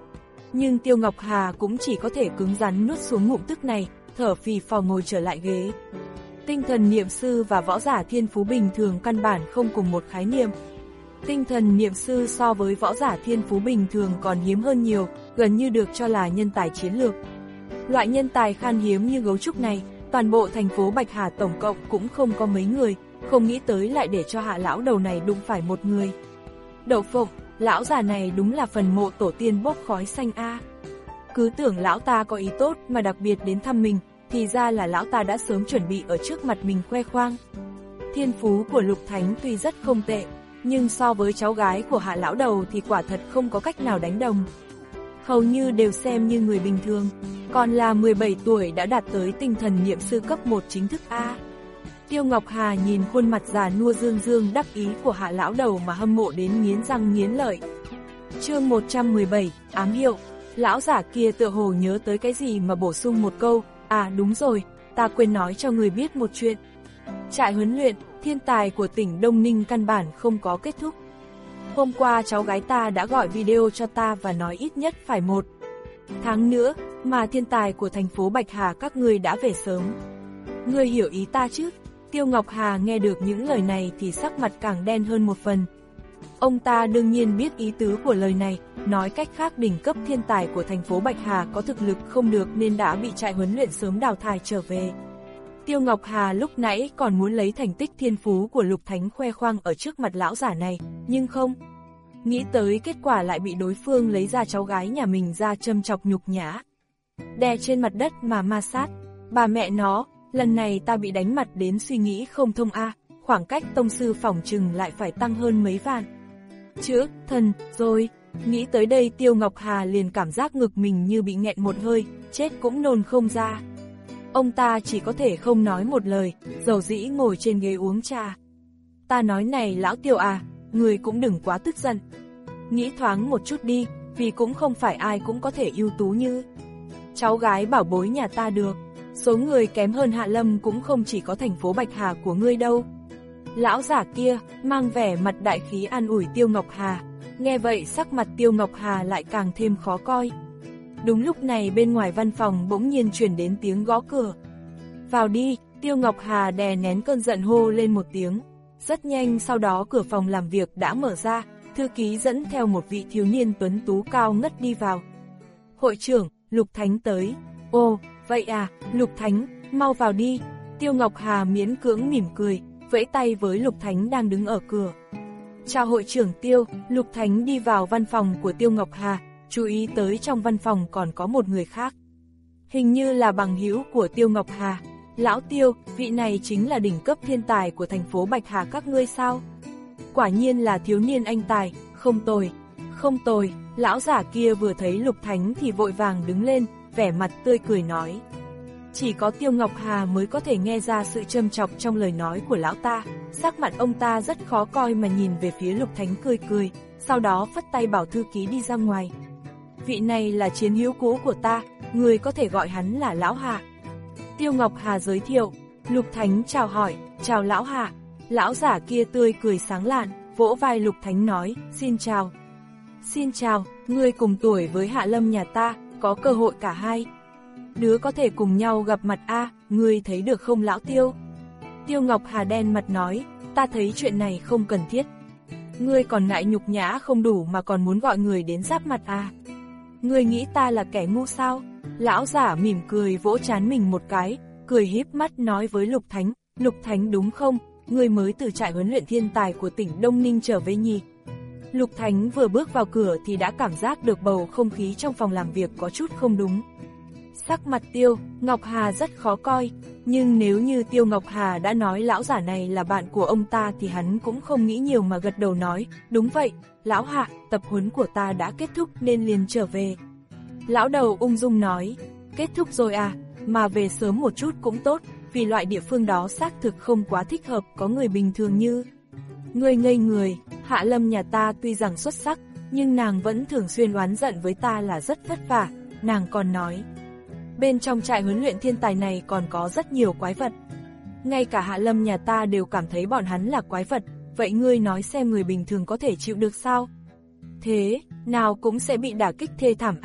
Speaker 2: Nhưng Tiêu Ngọc Hà cũng chỉ có thể cứng rắn nuốt xuống ngụm tức này, thở phì phò ngồi trở lại ghế. Tinh thần niệm sư và võ giả thiên phú bình thường căn bản không cùng một khái niệm. Tinh thần niệm sư so với võ giả thiên phú bình thường còn hiếm hơn nhiều, gần như được cho là nhân tài chiến lược. Loại nhân tài khan hiếm như gấu trúc này, toàn bộ thành phố Bạch Hà tổng cộng cũng không có mấy người, không nghĩ tới lại để cho Hạ lão đầu này đụng phải một người. Đậu phộng, lão già này đúng là phần mộ tổ tiên bốc khói xanh a. Cứ tưởng lão ta có ý tốt mà đặc biệt đến thăm mình, thì ra là lão ta đã sớm chuẩn bị ở trước mặt mình khoe khoang. Thiên phú của Lục Thánh tuy rất không tệ, nhưng so với cháu gái của Hạ lão đầu thì quả thật không có cách nào đánh đồng. Hầu như đều xem như người bình thường, còn là mười bảy tuổi đã đạt tới tinh thần niệm sư cấp một chính thức A. Tiêu Ngọc Hà nhìn khuôn mặt già nua dương dương đắc ý của Hạ lão đầu mà hâm mộ đến nghiến răng nghiến lợi. Chương một trăm mười bảy, ám hiệu. Lão giả kia tựa hồ nhớ tới cái gì mà bổ sung một câu, à đúng rồi, ta quên nói cho người biết một chuyện. Trại huấn luyện, thiên tài của tỉnh Đông Ninh căn bản không có kết thúc. Hôm qua cháu gái ta đã gọi video cho ta và nói ít nhất phải một tháng nữa mà thiên tài của thành phố Bạch Hà các ngươi đã về sớm. Ngươi hiểu ý ta chứ? Tiêu Ngọc Hà nghe được những lời này thì sắc mặt càng đen hơn một phần. Ông ta đương nhiên biết ý tứ của lời này, nói cách khác đỉnh cấp thiên tài của thành phố Bạch Hà có thực lực không được nên đã bị trại huấn luyện sớm đào thải trở về. Tiêu Ngọc Hà lúc nãy còn muốn lấy thành tích thiên phú của Lục Thánh khoe khoang ở trước mặt lão giả này, nhưng không. Nghĩ tới kết quả lại bị đối phương lấy ra cháu gái nhà mình ra châm chọc nhục nhã. Đè trên mặt đất mà ma sát. Bà mẹ nó, lần này ta bị đánh mặt đến suy nghĩ không thông a, khoảng cách tông sư phỏng chừng lại phải tăng hơn mấy vạn. Chữa, thần, rồi. Nghĩ tới đây Tiêu Ngọc Hà liền cảm giác ngực mình như bị nghẹn một hơi, chết cũng nôn không ra. Ông ta chỉ có thể không nói một lời, dầu dĩ ngồi trên ghế uống trà. Ta nói này lão Tiêu à, người cũng đừng quá tức giận. Nghĩ thoáng một chút đi, vì cũng không phải ai cũng có thể ưu tú như cháu gái bảo bối nhà ta được. Số người kém hơn Hạ Lâm cũng không chỉ có thành phố Bạch Hà của ngươi đâu. Lão giả kia, mang vẻ mặt đại khí an ủi Tiêu Ngọc Hà. Nghe vậy sắc mặt Tiêu Ngọc Hà lại càng thêm khó coi. Đúng lúc này bên ngoài văn phòng bỗng nhiên truyền đến tiếng gõ cửa. Vào đi, Tiêu Ngọc Hà đè nén cơn giận hô lên một tiếng. Rất nhanh sau đó cửa phòng làm việc đã mở ra, thư ký dẫn theo một vị thiếu niên tuấn tú cao ngất đi vào. Hội trưởng, Lục Thánh tới. Ồ, vậy à, Lục Thánh, mau vào đi. Tiêu Ngọc Hà miễn cưỡng mỉm cười, vẫy tay với Lục Thánh đang đứng ở cửa. Chào hội trưởng Tiêu. Lục Thánh đi vào văn phòng của Tiêu Ngọc Hà, chú ý tới trong văn phòng còn có một người khác. Hình như là bằng hữu của Tiêu Ngọc Hà. Lão Tiêu, vị này chính là đỉnh cấp thiên tài của thành phố Bạch Hà các ngươi sao? Quả nhiên là thiếu niên anh tài, không tồi, không tồi. Lão giả kia vừa thấy Lục Thánh thì vội vàng đứng lên, vẻ mặt tươi cười nói. Chỉ có Tiêu Ngọc Hà mới có thể nghe ra sự châm chọc trong lời nói của lão ta. Sắc mặt ông ta rất khó coi mà nhìn về phía Lục Thánh cười cười, sau đó phất tay bảo thư ký đi ra ngoài. Vị này là chiến hữu cũ của ta, người có thể gọi hắn là Lão Hạ. Tiêu Ngọc Hà giới thiệu. Lục Thánh chào hỏi, chào Lão Hạ. Lão giả kia tươi cười sáng lạn, vỗ vai Lục Thánh nói, xin chào. Xin chào, ngươi cùng tuổi với Hạ Lâm nhà ta, có cơ hội cả hai đứa có thể cùng nhau gặp mặt a, à, ngươi thấy được không Lão Tiêu? Tiêu Ngọc Hà đen mặt nói, ta thấy chuyện này không cần thiết. Ngươi còn ngại nhục nhã không đủ mà còn muốn gọi người đến giáp mặt à? Ngươi nghĩ ta là kẻ ngu sao? Lão giả mỉm cười vỗ trán mình một cái, cười híp mắt nói với Lục Thánh, Lục Thánh đúng không? Ngươi mới từ trại huấn luyện thiên tài của tỉnh Đông Ninh trở về nhỉ? Lục Thánh vừa bước vào cửa thì đã cảm giác được bầu không khí trong phòng làm việc có chút không đúng. Sắc mặt Tiêu Ngọc Hà rất khó coi, nhưng nếu như Tiêu Ngọc Hà đã nói lão giả này là bạn của ông ta thì hắn cũng không nghĩ nhiều mà gật đầu nói, đúng vậy, Lão Hạ, tập huấn của ta đã kết thúc nên liền trở về. Lão đầu ung dung nói, kết thúc rồi à, mà về sớm một chút cũng tốt, vì loại địa phương đó xác thực không quá thích hợp có người bình thường như ngươi. Ngây người, Hạ Lâm nhà ta tuy rằng xuất sắc, nhưng nàng vẫn thường xuyên oán giận với ta là rất vất vả, nàng còn nói. Bên trong trại huấn luyện thiên tài này còn có rất nhiều quái vật. Ngay cả Hạ Lâm nhà ta đều cảm thấy bọn hắn là quái vật, vậy ngươi nói xem người bình thường có thể chịu được sao? Thế, nào cũng sẽ bị đả kích thê thảm a.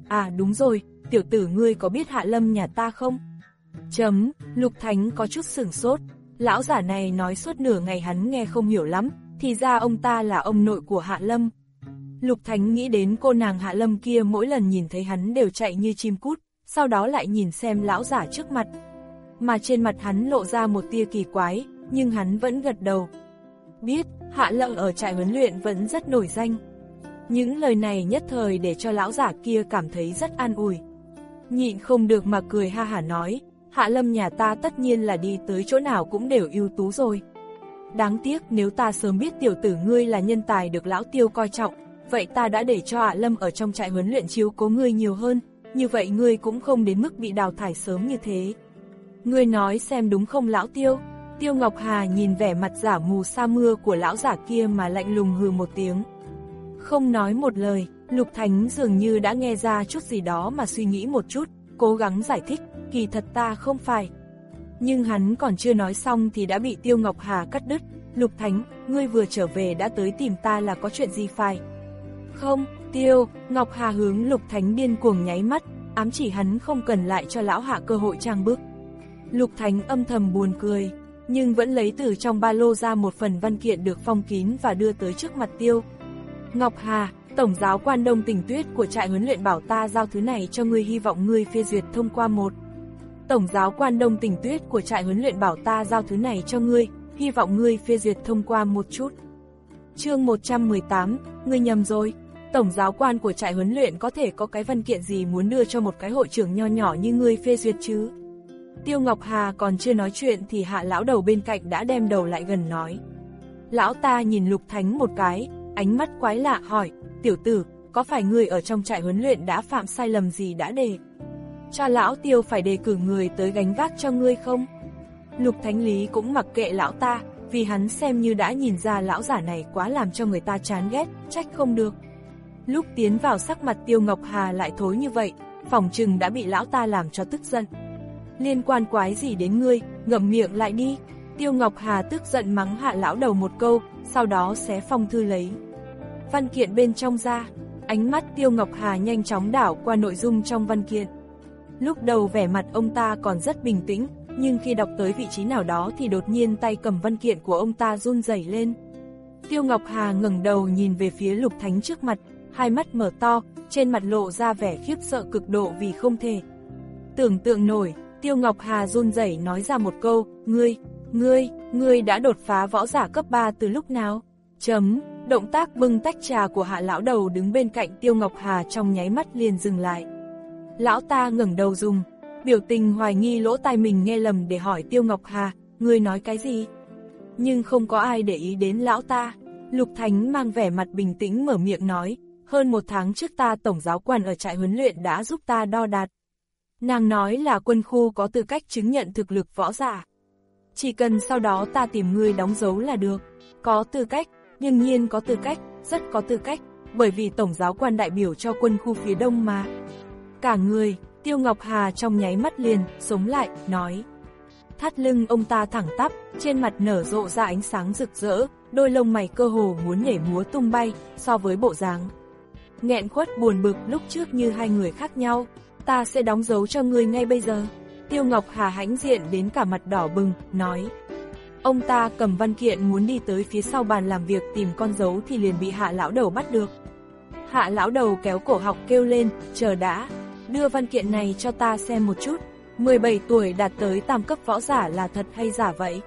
Speaker 2: À đúng rồi, tiểu tử ngươi có biết Hạ Lâm nhà ta không? Chấm, Lục Thánh có chút sửng sốt. Lão giả này nói suốt nửa ngày hắn nghe không hiểu lắm, thì ra ông ta là ông nội của Hạ Lâm. Lục Thánh nghĩ đến cô nàng Hạ Lâm kia mỗi lần nhìn thấy hắn đều chạy như chim cút, sau đó lại nhìn xem lão giả trước mặt. Mà trên mặt hắn lộ ra một tia kỳ quái, nhưng hắn vẫn gật đầu. Biết, Hạ Lâm ở trại huấn luyện vẫn rất nổi danh. Những lời này nhất thời để cho lão giả kia cảm thấy rất an ủi. Nhịn không được mà cười ha hả nói, Hạ Lâm nhà ta tất nhiên là đi tới chỗ nào cũng đều ưu tú rồi. Đáng tiếc nếu ta sớm biết tiểu tử ngươi là nhân tài được lão Tiêu coi trọng, vậy ta đã để cho Hạ Lâm ở trong trại huấn luyện chiếu cố ngươi nhiều hơn, như vậy ngươi cũng không đến mức bị đào thải sớm như thế. Ngươi nói xem đúng không lão Tiêu? Tiêu Ngọc Hà nhìn vẻ mặt giả mù sa mưa của lão giả kia mà lạnh lùng hừ một tiếng. Không nói một lời, Lục Thánh dường như đã nghe ra chút gì đó mà suy nghĩ một chút, cố gắng giải thích, kỳ thật ta không phải. Nhưng hắn còn chưa nói xong thì đã bị Tiêu Ngọc Hà cắt đứt. Lục Thánh, ngươi vừa trở về đã tới tìm ta là có chuyện gì phải? Không, Tiêu, Ngọc Hà hướng Lục Thánh điên cuồng nháy mắt, ám chỉ hắn không cần lại cho lão Hạ cơ hội trang bức. Lục Thánh âm thầm buồn cười, nhưng vẫn lấy từ trong ba lô ra một phần văn kiện được phong kín và đưa tới trước mặt Tiêu. Ngọc Hà, tổng giáo quan Đông Tình Tuyết của trại huấn luyện bảo ta giao thứ này cho ngươi, hy vọng ngươi phê duyệt thông qua một. Tổng giáo quan Đông Tình Tuyết của trại huấn luyện bảo ta giao thứ này cho ngươi, hy vọng ngươi phê duyệt thông qua một chút. Chương một trăm mười tám, ngươi nhầm rồi. Tổng giáo quan của trại huấn luyện có thể có cái văn kiện gì muốn đưa cho một cái hội trưởng nho nhỏ như ngươi phê duyệt chứ? Tiêu Ngọc Hà còn chưa nói chuyện thì Hạ lão đầu bên cạnh đã đem đầu lại gần nói. Lão ta nhìn Lục Thánh một cái, ánh mắt quái lạ hỏi, tiểu tử, có phải ngươi ở trong trại huấn luyện đã phạm sai lầm gì đã để cho lão Tiêu phải đề cử người tới gánh vác cho ngươi không? Lục Thánh Lý cũng mặc kệ lão ta, vì hắn xem như đã nhìn ra lão giả này quá làm cho người ta chán ghét, trách không được. Lúc tiến vào sắc mặt Tiêu Ngọc Hà lại thối như vậy, phỏng chừng đã bị lão ta làm cho tức giận. Liên quan quái gì đến ngươi, ngậm miệng lại đi. Tiêu Ngọc Hà tức giận mắng Hạ lão đầu một câu, sau đó xé phong thư lấy văn kiện bên trong ra. Ánh mắt Tiêu Ngọc Hà nhanh chóng đảo qua nội dung trong văn kiện. Lúc đầu vẻ mặt ông ta còn rất bình tĩnh, nhưng khi đọc tới vị trí nào đó thì đột nhiên tay cầm văn kiện của ông ta run rẩy lên. Tiêu Ngọc Hà ngẩng đầu nhìn về phía Lục Thánh trước mặt, hai mắt mở to, trên mặt lộ ra vẻ khiếp sợ cực độ vì không thể tưởng tượng nổi. Tiêu Ngọc Hà run rẩy nói ra một câu, ngươi, ngươi, ngươi đã đột phá võ giả cấp ba từ lúc nào? Chấm, động tác bưng tách trà của Hạ lão đầu đứng bên cạnh Tiêu Ngọc Hà trong nháy mắt liền dừng lại. Lão ta ngẩng đầu dùng biểu tình hoài nghi lỗ tai mình nghe lầm để hỏi Tiêu Ngọc Hà, ngươi nói cái gì? Nhưng không có ai để ý đến lão ta. Lục Thánh mang vẻ mặt bình tĩnh mở miệng nói, hơn một tháng trước ta tổng giáo quan ở trại huấn luyện đã giúp ta đo đạc. Nàng nói là quân khu có tư cách chứng nhận thực lực võ giả. Chỉ cần sau đó ta tìm ngươi đóng dấu là được. Có tư cách, đương nhiên có tư cách, rất có tư cách, bởi vì tổng giáo quan đại biểu cho quân khu phía đông mà. Cả người, Tiêu Ngọc Hà trong nháy mắt liền, sống lại, nói. Thắt lưng ông ta thẳng tắp, trên mặt nở rộ ra ánh sáng rực rỡ, đôi lông mày cơ hồ muốn nhảy múa tung bay, so với bộ dáng nghẹn khuất buồn bực lúc trước như hai người khác nhau. Ta sẽ đóng dấu cho ngươi ngay bây giờ. Tiêu Ngọc Hà hãnh diện đến cả mặt đỏ bừng, nói. Ông ta cầm văn kiện muốn đi tới phía sau bàn làm việc tìm con dấu thì liền bị Hạ lão đầu bắt được. Hạ lão đầu kéo cổ học kêu lên, chờ đã, đưa văn kiện này cho ta xem một chút. mười bảy tuổi đạt tới tam cấp võ giả là thật hay giả vậy?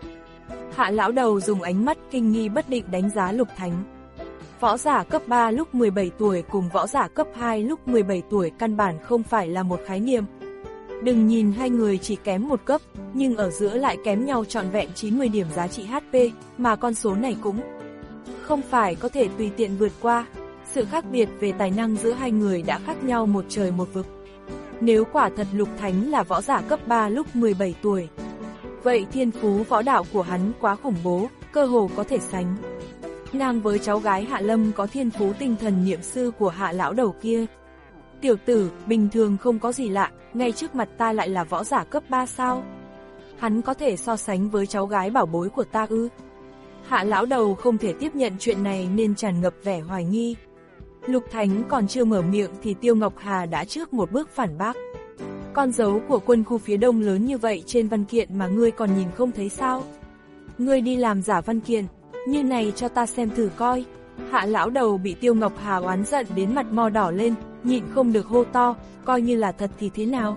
Speaker 2: Hạ lão đầu dùng ánh mắt kinh nghi bất định đánh giá Lục Thánh. Võ giả cấp ba lúc mười bảy tuổi cùng võ giả cấp hai lúc mười bảy tuổi căn bản không phải là một khái niệm. Đừng nhìn hai người chỉ kém một cấp, nhưng ở giữa lại kém nhau trọn vẹn chín mươi điểm giá trị hát pê, mà con số này cũng không phải có thể tùy tiện vượt qua. Sự khác biệt về tài năng giữa hai người đã khác nhau một trời một vực. Nếu quả thật Lục Thánh là võ giả cấp ba lúc mười bảy tuổi, vậy thiên phú võ đạo của hắn quá khủng bố, cơ hồ có thể sánh ngang với cháu gái Hạ Lâm có thiên phú tinh thần niệm sư của Hạ lão đầu kia. Tiểu tử, bình thường không có gì lạ, ngay trước mặt ta lại là võ giả cấp ba sao? Hắn có thể so sánh với cháu gái bảo bối của ta ư? Hạ lão đầu không thể tiếp nhận chuyện này nên tràn ngập vẻ hoài nghi. Lục Thánh còn chưa mở miệng thì Tiêu Ngọc Hà đã trước một bước phản bác. Con dấu của quân khu phía đông lớn như vậy trên văn kiện mà ngươi còn nhìn không thấy sao? Ngươi đi làm giả văn kiện, như này cho ta xem thử coi. Hạ lão đầu bị Tiêu Ngọc Hà oán giận đến mặt mo đỏ lên, nhịn không được hô to, coi như là thật thì thế nào?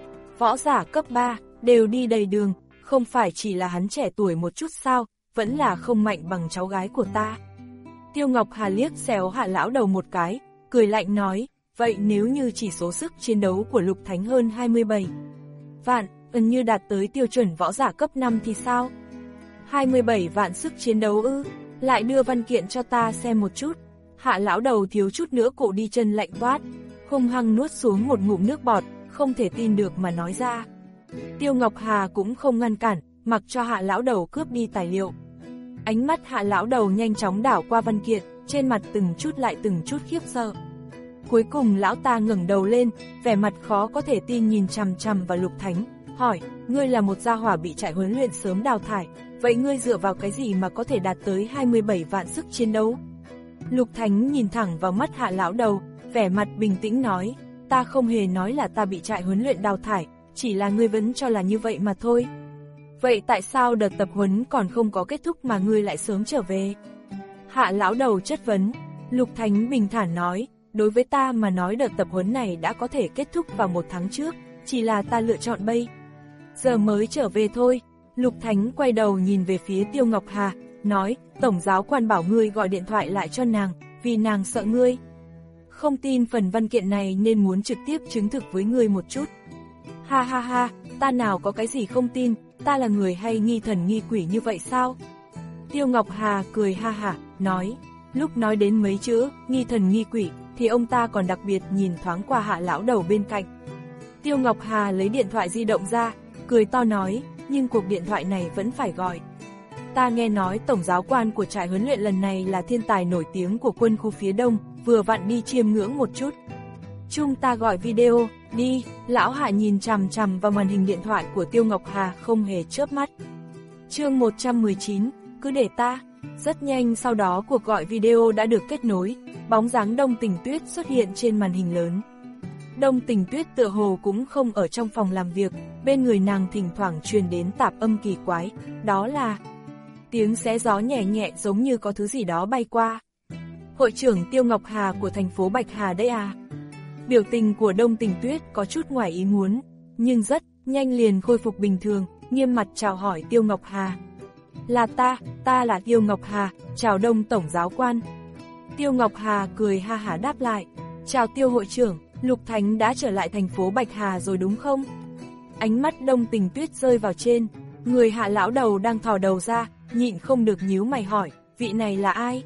Speaker 2: Võ giả cấp ba, đều đi đầy đường, không phải chỉ là hắn trẻ tuổi một chút sao, vẫn là không mạnh bằng cháu gái của ta. Tiêu Ngọc Hà liếc xéo Hạ lão đầu một cái, cười lạnh nói, vậy nếu như chỉ số sức chiến đấu của Lục Thánh hơn hai mươi bảy vạn, gần như đạt tới tiêu chuẩn võ giả cấp năm thì sao? hai mươi bảy vạn sức chiến đấu ư? Lại đưa văn kiện cho ta xem một chút. Hạ lão đầu thiếu chút nữa cổ đi chân lạnh toát, hung hăng nuốt xuống một ngụm nước bọt, không thể tin được mà nói ra. Tiêu Ngọc Hà cũng không ngăn cản, mặc cho Hạ lão đầu cướp đi tài liệu. Ánh mắt Hạ lão đầu nhanh chóng đảo qua văn kiện, trên mặt từng chút lại từng chút khiếp sợ. Cuối cùng lão ta ngẩng đầu lên, vẻ mặt khó có thể tin nhìn chằm chằm vào Lục Thánh, hỏi, ngươi là một gia hỏa bị trại huấn luyện sớm đào thải, vậy ngươi dựa vào cái gì mà có thể đạt tới hai mươi bảy vạn sức chiến đấu? Lục Thánh nhìn thẳng vào mắt Hạ lão đầu, vẻ mặt bình tĩnh nói, ta không hề nói là ta bị trại huấn luyện đào thải, chỉ là ngươi vẫn cho là như vậy mà thôi. Vậy tại sao đợt tập huấn còn không có kết thúc mà ngươi lại sớm trở về? Hạ lão đầu chất vấn. Lục Thánh bình thản nói, đối với ta mà nói đợt tập huấn này đã có thể kết thúc vào một tháng trước, chỉ là ta lựa chọn bây giờ mới trở về thôi. Lục Thánh quay đầu nhìn về phía Tiêu Ngọc Hà, nói, tổng giáo quan bảo ngươi gọi điện thoại lại cho nàng, vì nàng sợ ngươi không tin phần văn kiện này nên muốn trực tiếp chứng thực với ngươi một chút. Ha ha ha, ta nào có cái gì không tin, ta là người hay nghi thần nghi quỷ như vậy sao? Tiêu Ngọc Hà cười ha hả, nói, lúc nói đến mấy chữ, nghi thần nghi quỷ, thì ông ta còn đặc biệt nhìn thoáng qua Hạ lão đầu bên cạnh. Tiêu Ngọc Hà lấy điện thoại di động ra, cười to nói, nhưng cuộc điện thoại này vẫn phải gọi. Ta nghe nói tổng giáo quan của trại huấn luyện lần này là thiên tài nổi tiếng của quân khu phía đông, vừa vặn đi chiêm ngưỡng một chút. Chúng ta gọi video, đi. Lão Hạ nhìn chằm chằm vào màn hình điện thoại của Tiêu Ngọc Hà không hề chớp mắt. Chương một trăm mười chín, cứ để ta. Rất nhanh sau đó cuộc gọi video đã được kết nối, bóng dáng Đông Tình Tuyết xuất hiện trên màn hình lớn. Đông Tình Tuyết tựa hồ cũng không ở trong phòng làm việc, bên người nàng thỉnh thoảng truyền đến tạp âm kỳ quái, đó là tiếng xé gió nhẹ nhẹ giống như có thứ gì đó bay qua. Hội trưởng Tiêu Ngọc Hà của thành phố Bạch Hà đấy à? Biểu tình của Đông Tình Tuyết có chút ngoài ý muốn, nhưng rất nhanh liền khôi phục bình thường, nghiêm mặt chào hỏi Tiêu Ngọc Hà. Là ta, ta là Tiêu Ngọc Hà, chào Đông tổng giáo quan. Tiêu Ngọc Hà cười ha hả đáp lại, chào Tiêu hội trưởng, Lục Thánh đã trở lại thành phố Bạch Hà rồi đúng không? Ánh mắt Đông Tình Tuyết rơi vào trên người Hạ lão đầu đang thò đầu ra, nhịn không được nhíu mày hỏi, vị này là ai?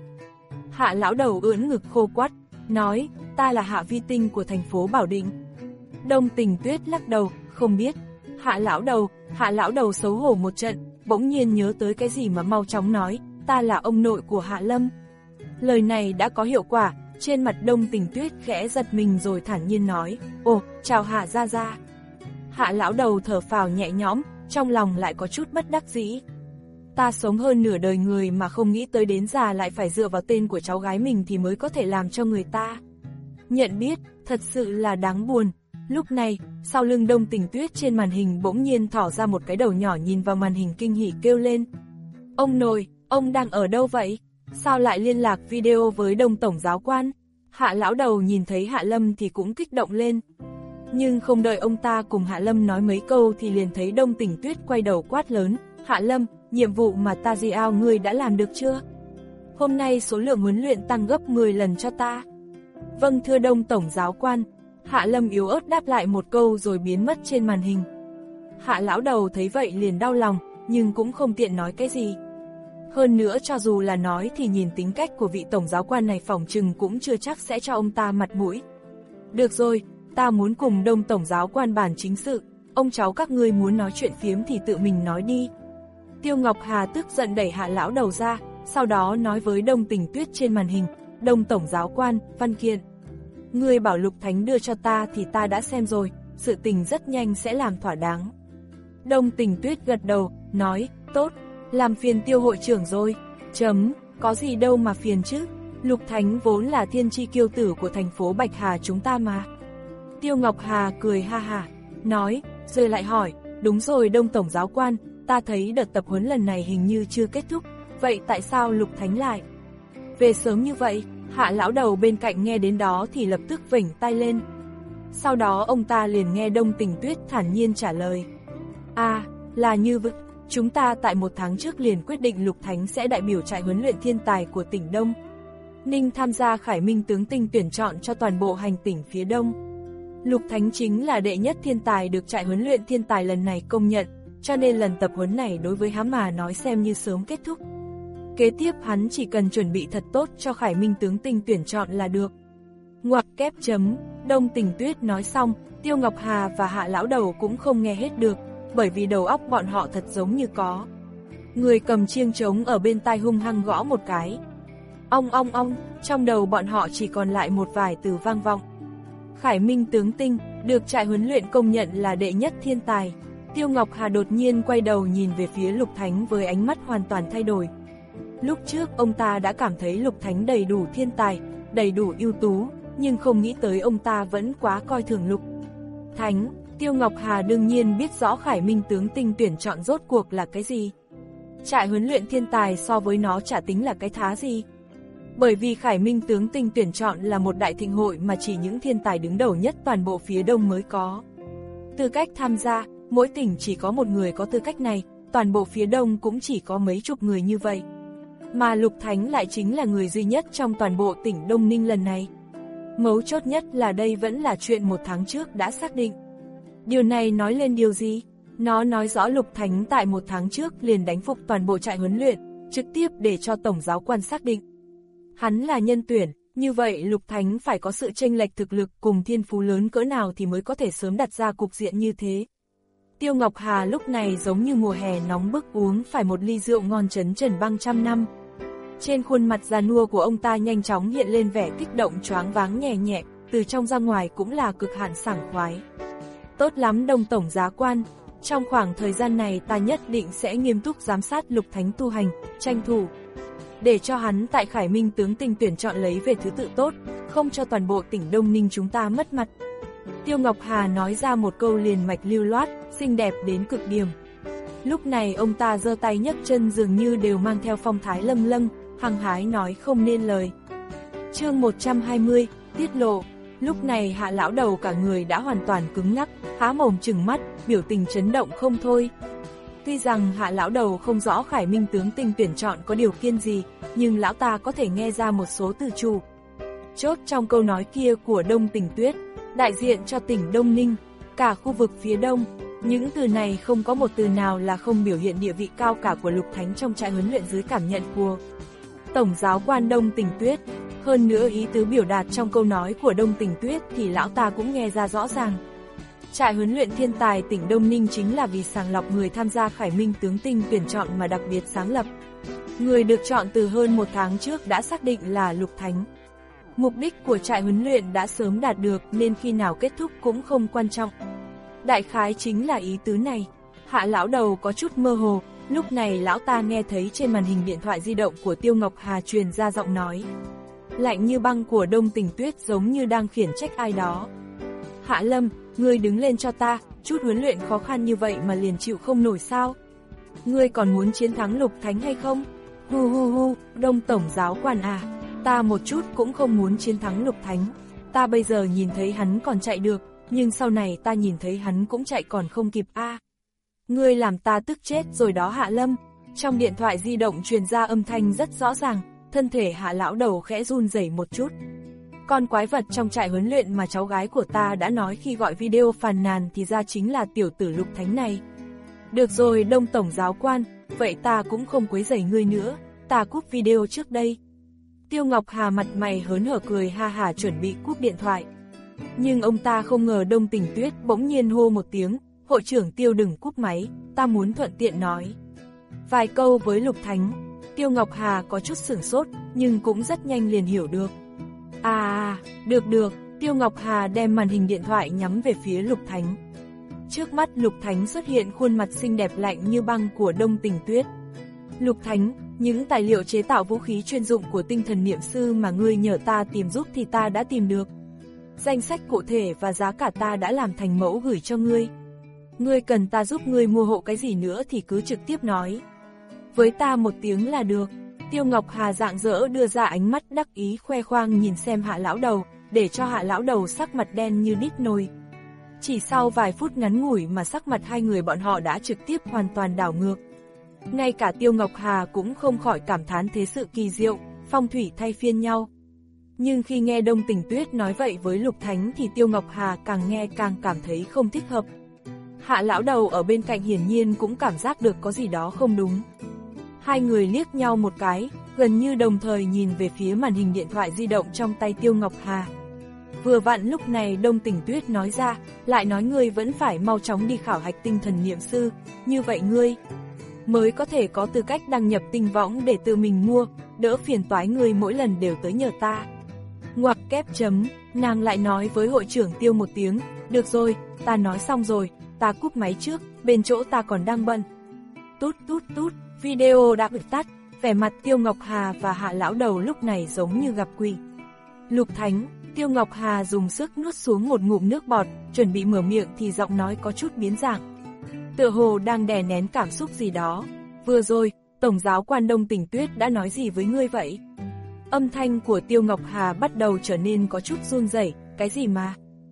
Speaker 2: Hạ lão đầu ưỡn ngực khô quắt, nói, ta là Hạ Vi Tinh của thành phố Bảo Định. Đông Tình Tuyết lắc đầu, không biết. Hạ lão đầu, Hạ lão đầu xấu hổ một trận, bỗng nhiên nhớ tới cái gì mà mau chóng nói, ta là ông nội của Hạ Lâm. Lời này đã có hiệu quả, trên mặt Đông Tình Tuyết khẽ giật mình rồi thản nhiên nói, ồ, chào Hạ gia gia. Hạ lão đầu thở phào nhẹ nhõm, trong lòng lại có chút bất đắc dĩ. Ta sống hơn nửa đời người mà không nghĩ tới đến già lại phải dựa vào tên của cháu gái mình thì mới có thể làm cho người ta nhận biết, thật sự là đáng buồn. Lúc này, sau lưng Đông Tình Tuyết trên màn hình bỗng nhiên thỏ ra một cái đầu nhỏ nhìn vào màn hình kinh hỉ kêu lên. Ông nội, ông đang ở đâu vậy? Sao lại liên lạc video với Đông tổng giáo quan? Hạ lão đầu nhìn thấy Hạ Lâm thì cũng kích động lên. Nhưng không đợi ông ta cùng Hạ Lâm nói mấy câu thì liền thấy Đông Tình Tuyết quay đầu quát lớn, Hạ Lâm, nhiệm vụ mà ta giao ngươi đã làm được chưa? Hôm nay số lượng huấn luyện tăng gấp mười lần cho ta. Vâng thưa Đông tổng giáo quan. Hạ Lâm yếu ớt đáp lại một câu rồi biến mất trên màn hình. Hạ lão đầu thấy vậy liền đau lòng, nhưng cũng không tiện nói cái gì. Hơn nữa cho dù là nói thì nhìn tính cách của vị tổng giáo quan này phỏng chừng cũng chưa chắc sẽ cho ông ta mặt mũi. Được rồi, ta muốn cùng Đông tổng giáo quan bàn chính sự, ông cháu các ngươi muốn nói chuyện phiếm thì tự mình nói đi. Tiêu Ngọc Hà tức giận đẩy Hạ lão đầu ra, sau đó nói với Đông Tình Tuyết trên màn hình, Đông tổng giáo quan, văn kiện. Ngươi bảo Lục Thánh đưa cho ta thì ta đã xem rồi, sự tình rất nhanh sẽ làm thỏa đáng. Đông Tình Tuyết gật đầu, nói, tốt, làm phiền Tiêu hội trưởng rồi. Chấm, có gì đâu mà phiền chứ, Lục Thánh vốn là thiên tri kiêu tử của thành phố Bạch Hà chúng ta mà. Tiêu Ngọc Hà cười ha hả, nói, rồi lại hỏi, đúng rồi Đông Tổng Giáo Quan, ta thấy đợt tập huấn lần này hình như chưa kết thúc, vậy tại sao Lục Thánh lại về sớm như vậy? Hạ lão đầu bên cạnh nghe đến đó thì lập tức vểnh tay lên. Sau đó ông ta liền nghe Đông Tình Tuyết thản nhiên trả lời. À, là như vậy, chúng ta tại một tháng trước liền quyết định Lục Thánh sẽ đại biểu trại huấn luyện thiên tài của tỉnh Đông Ninh tham gia Khải Minh tướng tinh tuyển chọn cho toàn bộ hành tỉnh phía Đông. Lục Thánh chính là đệ nhất thiên tài được trại huấn luyện thiên tài lần này công nhận, cho nên lần tập huấn này đối với hắn mà nói xem như sớm kết thúc. Kế tiếp hắn chỉ cần chuẩn bị thật tốt cho Khải Minh tướng tinh tuyển chọn là được. Ngoặc kép chấm, Đông Tình Tuyết nói xong, Tiêu Ngọc Hà và Hạ lão đầu cũng không nghe hết được, bởi vì đầu óc bọn họ thật giống như có người cầm chiêng trống ở bên tai hung hăng gõ một cái. Ong ong ong, trong đầu bọn họ chỉ còn lại một vài từ vang vọng. Khải Minh tướng tinh, được trại huấn luyện công nhận là đệ nhất thiên tài. Tiêu Ngọc Hà đột nhiên quay đầu nhìn về phía Lục Thánh với ánh mắt hoàn toàn thay đổi. Lúc trước ông ta đã cảm thấy Lục Thánh đầy đủ thiên tài, đầy đủ ưu tú, nhưng không nghĩ tới ông ta vẫn quá coi thường Lục Thánh. Tiêu Ngọc Hà đương nhiên biết rõ Khải Minh tướng tinh tuyển chọn rốt cuộc là cái gì. Trại huấn luyện thiên tài so với nó chả tính là cái thá gì. Bởi vì Khải Minh tướng tinh tuyển chọn là một đại thịnh hội mà chỉ những thiên tài đứng đầu nhất toàn bộ phía Đông mới có tư cách tham gia, mỗi tỉnh chỉ có một người có tư cách này, toàn bộ phía Đông cũng chỉ có mấy chục người như vậy. Mà Lục Thánh lại chính là người duy nhất trong toàn bộ tỉnh Đông Ninh lần này. Mấu chốt nhất là đây vẫn là chuyện một tháng trước đã xác định. Điều này nói lên điều gì? Nó nói rõ Lục Thánh tại một tháng trước liền đánh phục toàn bộ trại huấn luyện, trực tiếp để cho Tổng giáo quan xác định hắn là nhân tuyển, như vậy Lục Thánh phải có sự chênh lệch thực lực cùng thiên phú lớn cỡ nào thì mới có thể sớm đặt ra cục diện như thế. Tiêu Ngọc Hà lúc này giống như mùa hè nóng bức uống phải một ly rượu ngon trấn trần băng trăm năm. Trên khuôn mặt già nua của ông ta nhanh chóng hiện lên vẻ kích động choáng váng nhẹ nhẹ, từ trong ra ngoài cũng là cực hạn sảng khoái. Tốt lắm Đông Tổng Giá Quan, trong khoảng thời gian này ta nhất định sẽ nghiêm túc giám sát Lục Thánh tu hành, tranh thủ để cho hắn tại Khải Minh tướng tinh tuyển chọn lấy về thứ tự tốt, không cho toàn bộ tỉnh Đông Ninh chúng ta mất mặt. Tiêu Ngọc Hà nói ra một câu liền mạch lưu loát, xinh đẹp đến cực điểm. Lúc này ông ta giơ tay nhấc chân dường như đều mang theo phong thái lâm lâm, hăng hái nói không nên lời. Chương một trăm hai mươi, tiết lộ. Lúc này Hạ lão đầu cả người đã hoàn toàn cứng ngắc, há mồm trừng mắt, biểu tình chấn động không thôi. Tuy rằng Hạ lão đầu không rõ Khải Minh tướng tinh tuyển chọn có điều kiện gì, nhưng lão ta có thể nghe ra một số từ chủ chốt trong câu nói kia của Đông Tình Tuyết, đại diện cho tỉnh Đông Ninh, cả khu vực phía Đông. Những từ này không có một từ nào là không biểu hiện địa vị cao cả của Lục Thánh trong trại huấn luyện dưới cảm nhận của Tổng giáo quan Đông Tình Tuyết. Hơn nữa ý tứ biểu đạt trong câu nói của Đông Tình Tuyết thì lão ta cũng nghe ra rõ ràng. Trại huấn luyện thiên tài tỉnh Đông Ninh chính là vì sàng lọc người tham gia Khải Minh tướng tinh tuyển chọn mà đặc biệt sáng lập. Người được chọn từ hơn một tháng trước đã xác định là Lục Thánh. Mục đích của trại huấn luyện đã sớm đạt được nên khi nào kết thúc cũng không quan trọng. Đại khái chính là ý tứ này. Hạ lão đầu có chút mơ hồ, lúc này lão ta nghe thấy trên màn hình điện thoại di động của Tiêu Ngọc Hà truyền ra giọng nói lạnh như băng của Đông Tình Tuyết giống như đang khiển trách ai đó. Hạ Lâm, ngươi đứng lên cho ta, chút huấn luyện khó khăn như vậy mà liền chịu không nổi sao? Ngươi còn muốn chiến thắng Lục Thánh hay không? Hu hu hu, Đông Tổng giáo quan à, ta một chút cũng không muốn chiến thắng Lục Thánh. Ta bây giờ nhìn thấy hắn còn chạy được, nhưng sau này ta nhìn thấy hắn cũng chạy còn không kịp a. À, ngươi làm ta tức chết rồi đó Hạ Lâm. Trong điện thoại di động truyền ra âm thanh rất rõ ràng, thân thể Hạ lão đầu khẽ run rẩy một chút. Con quái vật trong trại huấn luyện mà cháu gái của ta đã nói khi gọi video phàn nàn thì ra chính là tiểu tử Lục Thánh này. Được rồi Đông Tổng giáo quan, vậy ta cũng không quấy rầy ngươi nữa, ta cúp video trước đây. Tiêu Ngọc Hà mặt mày hớn hở cười ha hả chuẩn bị cúp điện thoại. Nhưng ông ta không ngờ Đông Tình Tuyết bỗng nhiên hô một tiếng, hội trưởng Tiêu đừng cúp máy, ta muốn thuận tiện nói vài câu với Lục Thánh. Tiêu Ngọc Hà có chút sửng sốt, nhưng cũng rất nhanh liền hiểu được. À, được được, Tiêu Ngọc Hà đem màn hình điện thoại nhắm về phía Lục Thánh. Trước mắt Lục Thánh xuất hiện khuôn mặt xinh đẹp lạnh như băng của Đông Tình Tuyết. Lục Thánh, Những tài liệu chế tạo vũ khí chuyên dụng của tinh thần niệm sư mà ngươi nhờ ta tìm giúp thì ta đã tìm được. Danh sách cụ thể và giá cả ta đã làm thành mẫu gửi cho ngươi. Ngươi cần ta giúp ngươi mua hộ cái gì nữa thì cứ trực tiếp nói. Với ta một tiếng là được. Tiêu Ngọc Hà rạng rỡ đưa ra ánh mắt đắc ý khoe khoang nhìn xem Hạ lão đầu, để cho Hạ lão đầu sắc mặt đen như đít nồi. Chỉ sau vài phút ngắn ngủi mà sắc mặt hai người bọn họ đã trực tiếp hoàn toàn đảo ngược. Ngay cả Tiêu Ngọc Hà cũng không khỏi cảm thán thế sự kỳ diệu, phong thủy thay phiên nhau. Nhưng khi nghe Đông Tình Tuyết nói vậy với Lục Thánh thì Tiêu Ngọc Hà càng nghe càng cảm thấy không thích hợp. Hạ lão đầu ở bên cạnh hiển nhiên cũng cảm giác được có gì đó không đúng. Hai người liếc nhau một cái, gần như đồng thời nhìn về phía màn hình điện thoại di động trong tay Tiêu Ngọc Hà. Vừa vặn lúc này Đông Tình Tuyết nói ra, lại nói ngươi vẫn phải mau chóng đi khảo hạch tinh thần niệm sư, như vậy ngươi mới có thể có tư cách đăng nhập tinh võng để tự mình mua, đỡ phiền toái ngươi mỗi lần đều tới nhờ ta. Ngoặc kép chấm, nàng lại nói với hội trưởng Tiêu một tiếng, được rồi, ta nói xong rồi, ta cúp máy trước, bên chỗ ta còn đang bận. Tút tút tút, video đã bị tắt, vẻ mặt Tiêu Ngọc Hà và Hạ lão đầu lúc này giống như gặp quỷ. Lục Thánh, Tiêu Ngọc Hà dùng sức nuốt xuống một ngụm nước bọt, chuẩn bị mở miệng thì giọng nói có chút biến dạng. Tựa hồ đang đè nén cảm xúc gì đó. Vừa rồi, Tổng giáo quan Đông Tình Tuyết đã nói gì với ngươi vậy? Âm thanh của Tiêu Ngọc Hà bắt đầu trở nên có chút run rẩy, cái gì mà?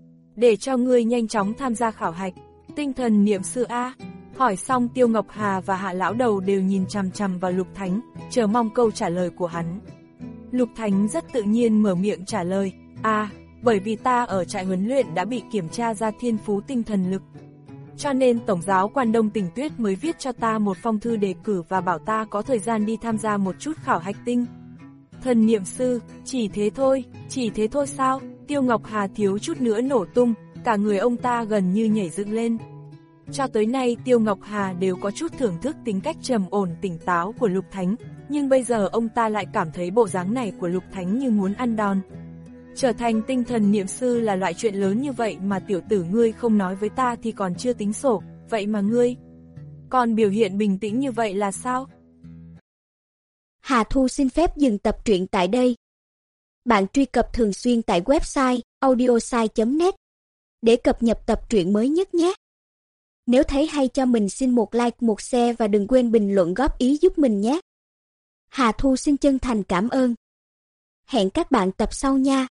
Speaker 2: Để cho ngươi nhanh chóng tham gia khảo hạch, tinh thần niệm sư A. Hỏi xong Tiêu Ngọc Hà và Hạ lão đầu đều nhìn chằm chằm vào Lục Thánh, chờ mong câu trả lời của hắn. Lục Thánh rất tự nhiên mở miệng trả lời, à, bởi vì ta ở trại huấn luyện đã bị kiểm tra ra thiên phú tinh thần lực. Cho nên Tổng giáo quan Đông Tình Tuyết mới viết cho ta một phong thư đề cử và bảo ta có thời gian đi tham gia một chút khảo hạch tinh thần niệm sư, chỉ thế thôi, chỉ thế thôi sao? Tiêu Ngọc Hà thiếu chút nữa nổ tung, cả người ông ta gần như nhảy dựng lên. Cho tới nay Tiêu Ngọc Hà đều có chút thưởng thức tính cách trầm ổn tỉnh táo của Lục Thánh, nhưng bây giờ ông ta lại cảm thấy bộ dáng này của Lục Thánh như muốn ăn đòn. Trở thành tinh thần niệm sư là loại chuyện lớn như vậy mà tiểu tử ngươi không nói với ta thì còn chưa tính sổ, vậy mà ngươi còn biểu hiện bình tĩnh như vậy là sao?
Speaker 3: Hà Thu xin phép dừng tập truyện tại đây. Bạn truy cập thường xuyên tại website audiosai chấm net để cập nhật tập truyện mới nhất nhé. Nếu thấy hay cho mình xin một like, một share và đừng quên bình luận góp ý giúp mình nhé. Hà Thu xin chân thành cảm ơn. Hẹn các bạn tập sau nha.